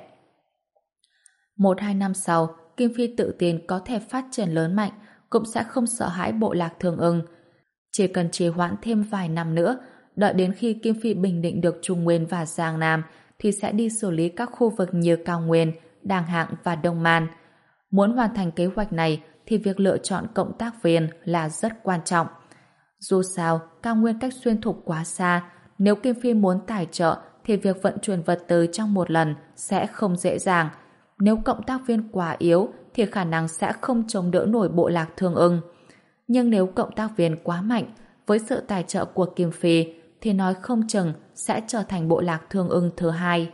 Một hai năm sau, Kim Phi tự tin có thể phát triển lớn mạnh, cũng sẽ không sợ hãi bộ lạc Thương Ưng. Chỉ cần trì hoãn thêm vài năm nữa, đợi đến khi Kim Phi bình định được Trung Nguyên và Giang Nam, thì sẽ đi xử lý các khu vực như Cao Nguyên, Đàng Hạng và Đông Man. Muốn hoàn thành kế hoạch này thì việc lựa chọn cộng tác viên là rất quan trọng. Dù sao, Cao Nguyên cách xuyên thục quá xa, nếu Kim Phi muốn tài trợ thì việc vận chuyển vật tư trong một lần sẽ không dễ dàng. Nếu cộng tác viên quá yếu thì khả năng sẽ không chống đỡ nổi bộ lạc Thương Ưng. Nhưng nếu cộng tác viên quá mạnh, với sự tài trợ của Kim Phi thì nói không chừng sẽ trở thành bộ lạc Thương Ưng thứ hai.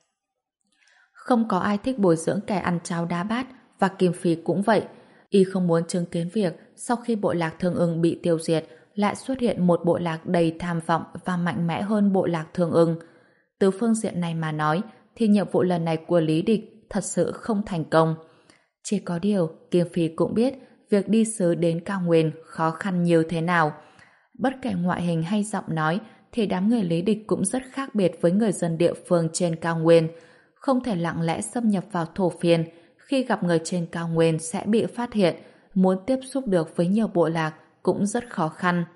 Không có ai thích bồi dưỡng kẻ ăn cháo đá bát, và Kim Phi cũng vậy. Y không muốn chứng kiến việc sau khi bộ lạc Thương Ưng bị tiêu diệt lại xuất hiện một bộ lạc đầy tham vọng và mạnh mẽ hơn bộ lạc Thương Ưng. Từ phương diện này mà nói thì nhiệm vụ lần này của Lý Địch thật sự không thành công. Chỉ có điều Kim Phi cũng biết việc đi sứ đến Cao Nguyên khó khăn như thế nào. Bất kể ngoại hình hay giọng nói thì đám người Lý Địch cũng rất khác biệt với người dân địa phương trên Cao Nguyên. Không thể lặng lẽ xâm nhập vào thổ phiên. Khi gặp người trên Cao Nguyên sẽ bị phát hiện, muốn tiếp xúc được với nhiều bộ lạc cũng rất khó khăn.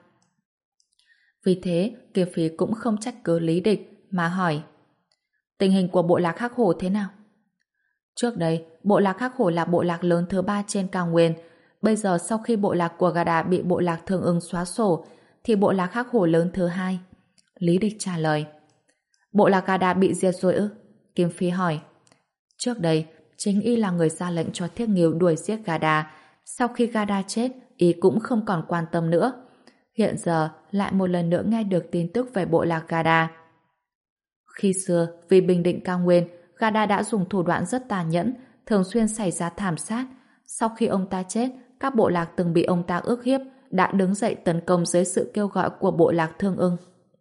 Vì thế, Kim Phi cũng không trách cứ Lý Địch mà hỏi: tình hình của bộ lạc Hắc Hổ thế nào? Trước đây, bộ lạc Hắc Hổ là bộ lạc lớn thứ ba trên Cao Nguyên. Bây giờ sau khi bộ lạc của Gà bị bộ lạc Thương Ưng xóa sổ, thì bộ lạc Hắc Hổ lớn thứ hai. Lý Địch trả lời. Bộ lạc Gà bị diệt rồi ư? Kim Phi hỏi. Trước đây, chính y là người ra lệnh cho Thiết Nghiêu đuổi giết Gà. Sau khi Gà chết, y cũng không còn quan tâm nữa. Hiện giờ, lại một lần nữa nghe được tin tức về bộ lạc Gà. Khi xưa, vì bình định Cao Nguyên, Gà đã dùng thủ đoạn rất tàn nhẫn, thường xuyên xảy ra thảm sát. Sau khi ông ta chết, các bộ lạc từng bị ông ta ức hiếp đã đứng dậy tấn công dưới sự kêu gọi của bộ lạc Thương Ưng.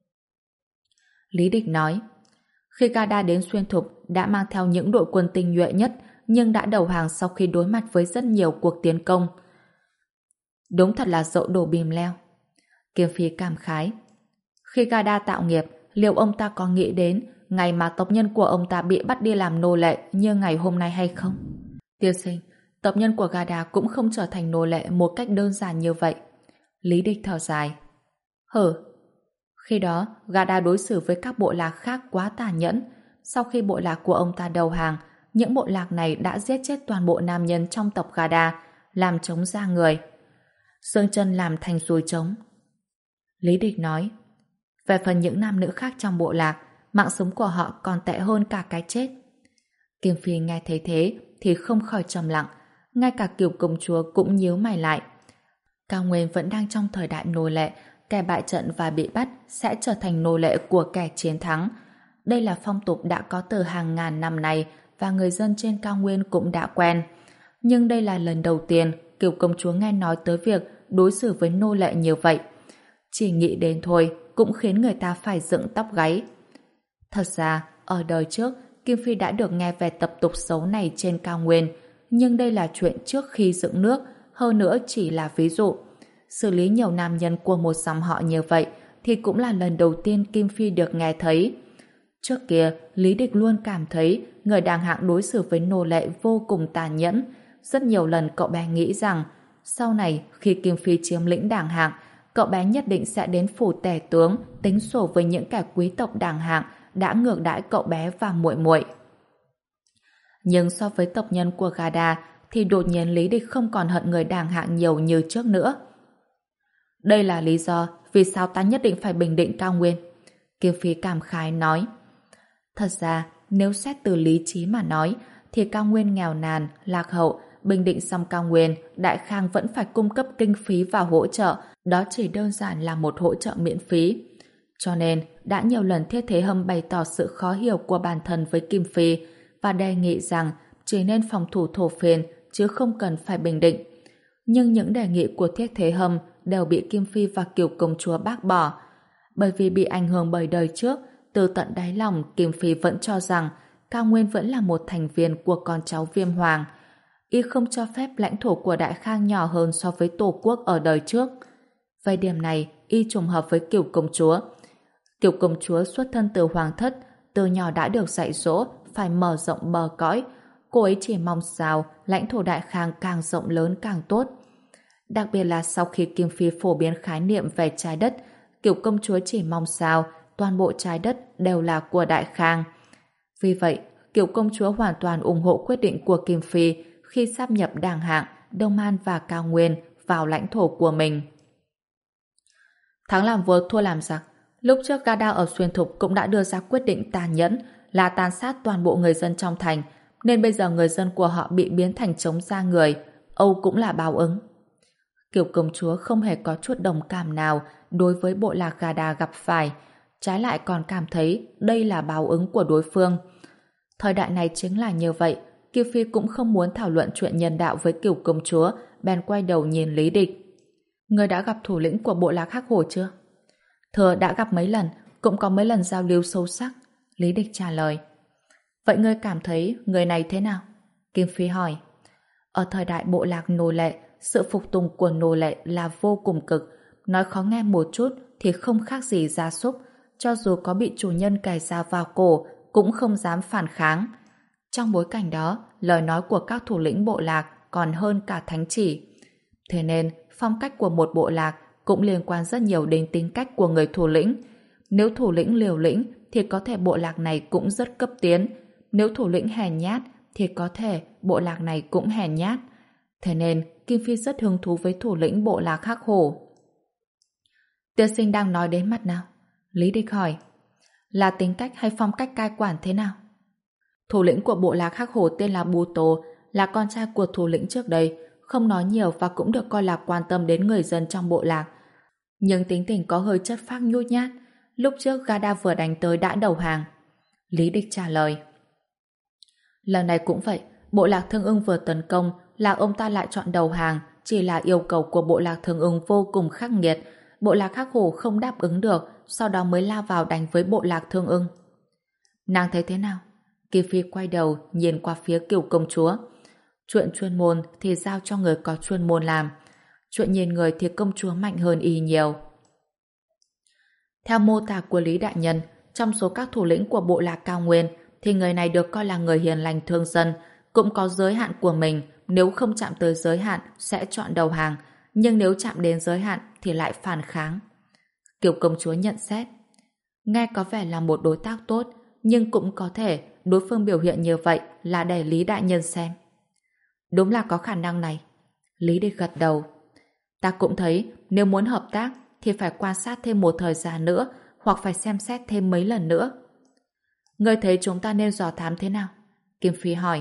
Lý Địch nói, khi Gà đến Xuyên Thục đã mang theo những đội quân tinh nhuệ nhất, nhưng đã đầu hàng sau khi đối mặt với rất nhiều cuộc tiến công. Đúng thật là dậu đổ bìm leo. Kim Phi cảm khái. Khi Gà tạo nghiệp, liệu ông ta có nghĩ đến ngày mà tộc nhân của ông ta bị bắt đi làm nô lệ như ngày hôm nay hay không? Tiên sinh, tộc nhân của Gà cũng không trở thành nô lệ một cách đơn giản như vậy. Lý Địch thở dài. Hử? Khi đó, Gà đối xử với các bộ lạc khác quá tàn nhẫn. Sau khi bộ lạc của ông ta đầu hàng, những bộ lạc này đã giết chết toàn bộ nam nhân trong tộc Gà, làm trống da người. Xương chân làm thành dùi trống. Lý Địch nói, về phần những nam nữ khác trong bộ lạc, mạng sống của họ còn tệ hơn cả cái chết. Kim Phi nghe thấy thế thì không khỏi trầm lặng, ngay cả Kiều công chúa cũng nhíu mày lại. Cao Nguyên vẫn đang trong thời đại nô lệ, kẻ bại trận và bị bắt sẽ trở thành nô lệ của kẻ chiến thắng. Đây là phong tục đã có từ hàng ngàn năm nay và người dân trên Cao Nguyên cũng đã quen. Nhưng đây là lần đầu tiên Kiều công chúa nghe nói tới việc đối xử với nô lệ như vậy. Chỉ nghĩ đến thôi cũng khiến người ta phải dựng tóc gáy. Thật ra, ở đời trước, Kim Phi đã được nghe về tập tục xấu này trên Cao Nguyên, nhưng đây là chuyện trước khi dựng nước, hơn nữa chỉ là ví dụ. Xử lý nhiều nam nhân của một dòng họ như vậy thì cũng là lần đầu tiên Kim Phi được nghe thấy. Trước kia, Lý Địch luôn cảm thấy người Đàng Hạng đối xử với nô lệ vô cùng tàn nhẫn. Rất nhiều lần cậu bé nghĩ rằng sau này khi Kim Phi chiếm lĩnh Đàng Hạng, cậu bé nhất định sẽ đến phủ tể tướng tính sổ với những kẻ quý tộc Đàng Hạng đã ngược đãi cậu bé và muội muội. Nhưng so với tộc nhân của Gà thì đột nhiên Lý Địch không còn hận người Đàng Hạng nhiều như trước nữa. Đây là lý do vì sao ta nhất định phải bình định Cao Nguyên. Kim Phi cảm khái nói. Thật ra, nếu xét từ lý trí mà nói, thì Cao Nguyên nghèo nàn, lạc hậu, bình định xong Cao Nguyên, Đại Khang vẫn phải cung cấp kinh phí và hỗ trợ, đó chỉ đơn giản là một hỗ trợ miễn phí. Cho nên, đã nhiều lần Thiết Thế Hâm bày tỏ sự khó hiểu của bản thân với Kim Phi và đề nghị rằng chỉ nên phòng thủ thổ phiên chứ không cần phải bình định. Nhưng những đề nghị của Thiết Thế Hâm đều bị Kim Phi và Kiều công chúa bác bỏ. Bởi vì bị ảnh hưởng bởi đời trước, từ tận đáy lòng Kim Phi vẫn cho rằng Cao Nguyên vẫn là một thành viên của con cháu Viêm Hoàng. Y không cho phép lãnh thổ của Đại Khang nhỏ hơn so với tổ quốc ở đời trước. Về điểm này, Y trùng hợp với Kiều công chúa. Tiểu công chúa xuất thân từ hoàng thất, từ nhỏ đã được dạy dỗ phải mở rộng bờ cõi. Cô ấy chỉ mong sao lãnh thổ Đại Khang càng rộng lớn càng tốt. Đặc biệt là sau khi Kim Phi phổ biến khái niệm về trái đất, Tiểu công chúa chỉ mong sao toàn bộ trái đất đều là của Đại Khang. Vì vậy, Tiểu công chúa hoàn toàn ủng hộ quyết định của Kim Phi khi sáp nhập Đàng Hạng, Đông An và Cao Nguyên vào lãnh thổ của mình. Thắng làm vua thua làm giặc. Lúc trước Gada ở Xuyên Thục cũng đã đưa ra quyết định tàn nhẫn là tàn sát toàn bộ người dân trong thành, nên bây giờ người dân của họ bị biến thành trống da người. Âu cũng là báo ứng. Kiều công chúa không hề có chút đồng cảm nào đối với bộ lạc Gada gặp phải, trái lại còn cảm thấy đây là báo ứng của đối phương. Thời đại này chính là như vậy. Kiều Phi cũng không muốn thảo luận chuyện nhân đạo với Kiều công chúa, bèn quay đầu nhìn Lý Địch. Người đã gặp thủ lĩnh của bộ lạc Hắc Hổ chưa? Thừa đã gặp mấy lần, cũng có mấy lần giao lưu sâu sắc. Lý Địch trả lời. Vậy ngươi cảm thấy người này thế nào? Kim Phi hỏi. Ở thời đại bộ lạc nô lệ, sự phục tùng của nô lệ là vô cùng cực. Nói khó nghe một chút thì không khác gì gia súc. Cho dù có bị chủ nhân cài dao vào cổ, cũng không dám phản kháng. Trong bối cảnh đó, lời nói của các thủ lĩnh bộ lạc còn hơn cả thánh chỉ. Thế nên, phong cách của một bộ lạc cũng liên quan rất nhiều đến tính cách của người thủ lĩnh. Nếu thủ lĩnh liều lĩnh thì có thể bộ lạc này cũng rất cấp tiến. Nếu thủ lĩnh hèn nhát thì có thể bộ lạc này cũng hèn nhát. Thế nên Kim Phi rất hứng thú với thủ lĩnh bộ lạc Hắc Hổ. Tiên sinh đang nói đến mặt nào? Lý Địch hỏi. Là tính cách hay phong cách cai quản thế nào? Thủ lĩnh của bộ lạc Hắc Hổ tên là Bù Tô, là con trai của thủ lĩnh trước đây, không nói nhiều và cũng được coi là quan tâm đến người dân trong bộ lạc. Nhưng tính tình có hơi chất phác nhút nhát. Lúc trước Gada vừa đánh tới đã đầu hàng. Lý Địch trả lời. Lần này cũng vậy, bộ lạc Thương Ưng vừa tấn công là ông ta lại chọn đầu hàng, chỉ là yêu cầu của bộ lạc Thương Ưng vô cùng khắc nghiệt. Bộ lạc Hắc Hổ không đáp ứng được, sau đó mới lao vào đánh với bộ lạc Thương Ưng. Nàng thấy thế nào? Kim Phi quay đầu nhìn qua phía Kiều công chúa. Chuyện chuyên môn thì giao cho người có chuyên môn làm. Chuyện nhìn người thì công chúa mạnh hơn y nhiều. Theo mô tả của Lý Đại Nhân, trong số các thủ lĩnh của bộ lạc Cao Nguyên thì người này được coi là người hiền lành thương dân, cũng có giới hạn của mình, nếu không chạm tới giới hạn sẽ chọn đầu hàng, nhưng nếu chạm đến giới hạn thì lại phản kháng. Kiều công chúa nhận xét. Nghe có vẻ là một đối tác tốt, nhưng cũng có thể đối phương biểu hiện như vậy là để Lý Đại Nhân xem. Đúng là có khả năng này. Lý Địch gật đầu. Ta cũng thấy nếu muốn hợp tác thì phải quan sát thêm một thời gian nữa hoặc phải xem xét thêm mấy lần nữa. Ngươi thấy chúng ta nên dò thám thế nào? Kim Phi hỏi.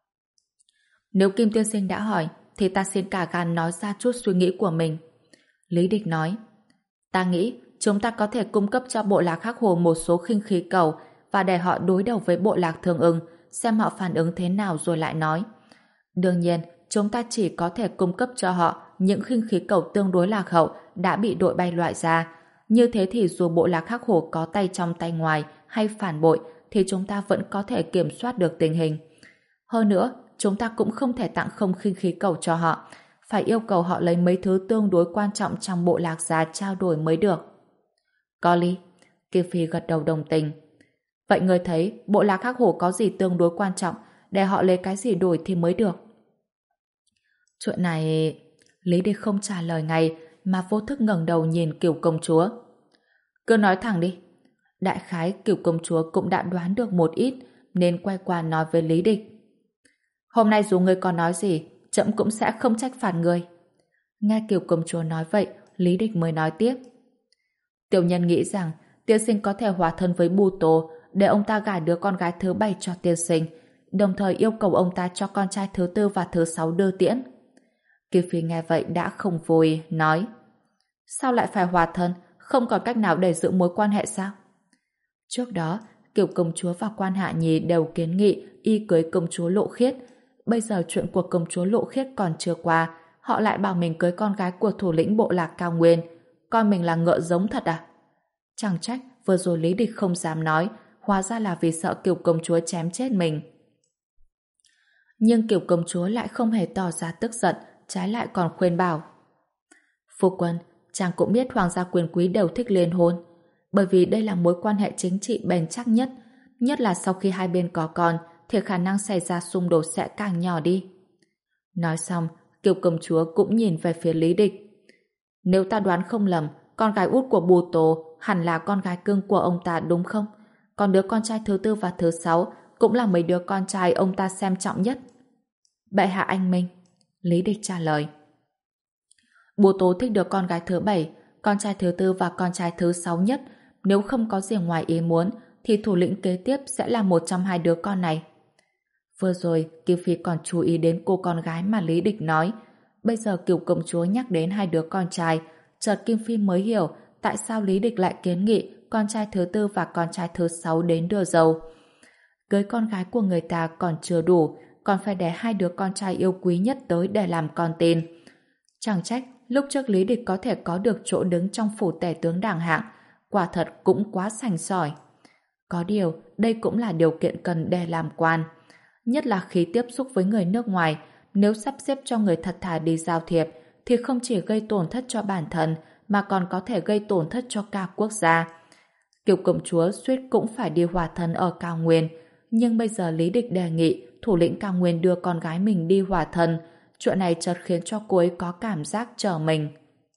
Nếu Kim tiên sinh đã hỏi thì ta xin cả gan nói ra chút suy nghĩ của mình. Lý Địch nói. Ta nghĩ chúng ta có thể cung cấp cho bộ lạc Hắc Hổ một số khinh khí cầu và để họ đối đầu với bộ lạc Thương Ưng, xem họ phản ứng thế nào rồi lại nói. Đương nhiên, chúng ta chỉ có thể cung cấp cho họ những khinh khí cầu tương đối lạc hậu đã bị đội bay loại ra. Như thế thì dù bộ lạc Hắc Hổ có tay trong tay ngoài hay phản bội thì chúng ta vẫn có thể kiểm soát được tình hình. Hơn nữa, chúng ta cũng không thể tặng không khinh khí cầu cho họ. Phải yêu cầu họ lấy mấy thứ tương đối quan trọng trong bộ lạc ra trao đổi mới được. Có lý. Kim Phi gật đầu đồng tình. Vậy người thấy bộ lạc Hắc Hổ có gì tương đối quan trọng để họ lấy cái gì đổi thì mới được? Chuyện này... Lý Địch không trả lời ngay mà vô thức ngẩng đầu nhìn Kiều công chúa. Cứ nói thẳng đi. Đại khái Kiều công chúa cũng đã đoán được một ít nên quay qua nói với Lý Địch. Hôm nay dù ngươi có nói gì trẫm cũng sẽ không trách phạt ngươi. Nghe Kiều công chúa nói vậy Lý Địch mới nói tiếp. Tiểu nhân nghĩ rằng tiên sinh có thể hòa thân với Bù Tô để ông ta gả đứa con gái thứ bảy cho tiên sinh, đồng thời yêu cầu ông ta cho con trai thứ tư và thứ sáu đưa tiễn. Kim Phi nghe vậy đã không vui, nói. Sao lại phải hòa thân? Không còn cách nào để giữ mối quan hệ sao? Trước đó, Kiều công chúa và quan hạ nhì đều kiến nghị y cưới công chúa Lộ Khiết. Bây giờ chuyện của công chúa Lộ Khiết còn chưa qua, họ lại bảo mình cưới con gái của thủ lĩnh bộ lạc Cao Nguyên. Coi mình là ngựa giống thật à? Chẳng trách vừa rồi Lý Địch không dám nói, hóa ra là vì sợ Kiều công chúa chém chết mình. Nhưng Kiều công chúa lại không hề tỏ ra tức giận, trái lại còn khuyên bảo. Phu quân, chàng cũng biết hoàng gia quyền quý đều thích liên hôn. bởi vì đây là mối quan hệ chính trị bền chắc nhất, nhất là sau khi hai bên có con thì khả năng xảy ra xung đột sẽ càng nhỏ đi. Nói xong, Kiều công chúa cũng nhìn về phía Lý Địch. Nếu ta đoán không lầm, con gái út của Bù Tố hẳn là con gái cưng của ông ta đúng không? Còn đứa con trai thứ tư và thứ sáu cũng là mấy đứa con trai ông ta xem trọng nhất. Bệ hạ anh minh. Lý Địch trả lời. Bù Tố thích đứa con gái thứ bảy, con trai thứ tư và con trai thứ sáu nhất. Nếu không có gì ngoài ý muốn thì thủ lĩnh kế tiếp sẽ là một trong hai đứa con này. Vừa rồi, Kiều Phi còn chú ý đến cô con gái mà Lý Địch nói. Bây giờ Kiều công chúa nhắc đến hai đứa con trai, chợt Kim Phi mới hiểu tại sao Lý Địch lại kiến nghị con trai thứ tư và con trai thứ sáu đến đưa dâu. Cưới con gái của người ta còn chưa đủ, còn phải đẻ hai đứa con trai yêu quý nhất tới để làm con tin. Chẳng trách lúc trước Lý Địch có thể có được chỗ đứng trong phủ tể tướng đảng hạng, quả thật cũng quá sành sỏi. Có điều, đây cũng là điều kiện cần để làm quan. Nhất là khi tiếp xúc với người nước ngoài, nếu sắp xếp cho người thật thà đi giao thiệp, thì không chỉ gây tổn thất cho bản thân, mà còn có thể gây tổn thất cho cả quốc gia. Kiều công chúa suýt cũng phải đi hòa thân ở Cao Nguyên, nhưng bây giờ Lý Địch đề nghị thủ lĩnh Cao Nguyên đưa con gái mình đi hòa thân, chuyện này chợt khiến cho cô ấy có cảm giác chờ mình.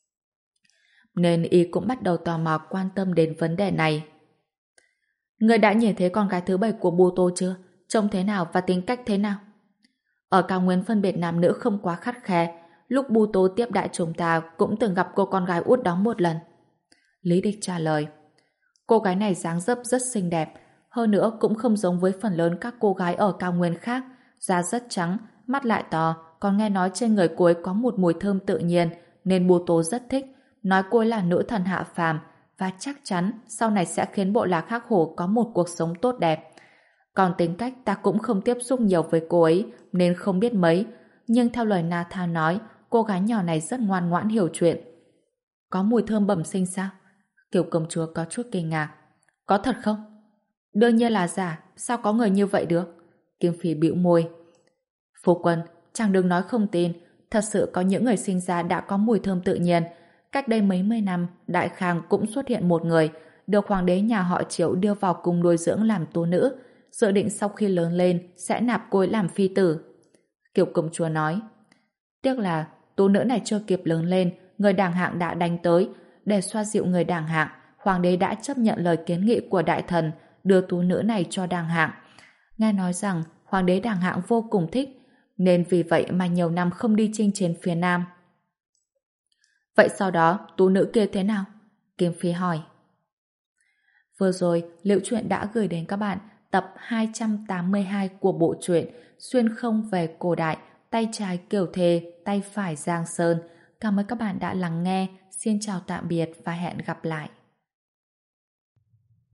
Nên y cũng bắt đầu tò mò quan tâm đến vấn đề này. Người đã nhìn thấy con gái thứ bảy của Bù Tô chưa? Trông thế nào và tính cách thế nào? Ở Cao Nguyên phân biệt nam nữ không quá khắt khe, lúc Bù Tô tiếp đại chúng ta cũng từng gặp cô con gái út đó một lần. Lý Địch trả lời. Cô gái này dáng dấp rất xinh đẹp, hơn nữa cũng không giống với phần lớn các cô gái ở Cao Nguyên khác, da rất trắng, mắt lại to, còn nghe nói trên người cô ấy có một mùi thơm tự nhiên, nên Bù Tô rất thích, nói cô ấy là nữ thần hạ phàm, và chắc chắn sau này sẽ khiến bộ lạc Hắc Hổ có một cuộc sống tốt đẹp. Còn tính cách ta cũng không tiếp xúc nhiều với cô ấy, nên không biết mấy, nhưng theo lời Nathan nói, cô gái nhỏ này rất ngoan ngoãn hiểu chuyện. Có mùi thơm bẩm sinh sao? Kiều công chúa có chút kinh ngạc. Có thật không? Đương nhiên là giả, sao có người như vậy được? Kim Phi bĩu môi. Phu quân, chàng đừng nói không tin, thật sự có những người sinh ra đã có mùi thơm tự nhiên. Cách đây mấy mươi năm, Đại Khang cũng xuất hiện một người, được hoàng đế nhà họ Triệu đưa vào cung nuôi dưỡng làm tú nữ, dự định sau khi lớn lên sẽ nạp cô ấy làm phi tử. Kiều công chúa nói. Tiếc là tú nữ này chưa kịp lớn lên, người đảng hạng đã đánh tới. Để xoa dịu người đảng hạng, hoàng đế đã chấp nhận lời kiến nghị của đại thần, đưa tú nữ này cho đảng hạng. Nghe nói rằng hoàng đế đảng hạng vô cùng thích, nên vì vậy mà nhiều năm không đi chinh chiến phía Nam. Vậy sau đó tú nữ kia thế nào? Kim Phi hỏi. Vừa rồi, Liễu Chuyện đã gửi đến các bạn tập hai trăm tám mươi hai của bộ truyện Xuyên không về cổ đại, tay trái Kiều Thề, tay phải Giang Sơn. Cảm ơn các bạn đã lắng nghe. Xin chào tạm biệt và hẹn gặp lại.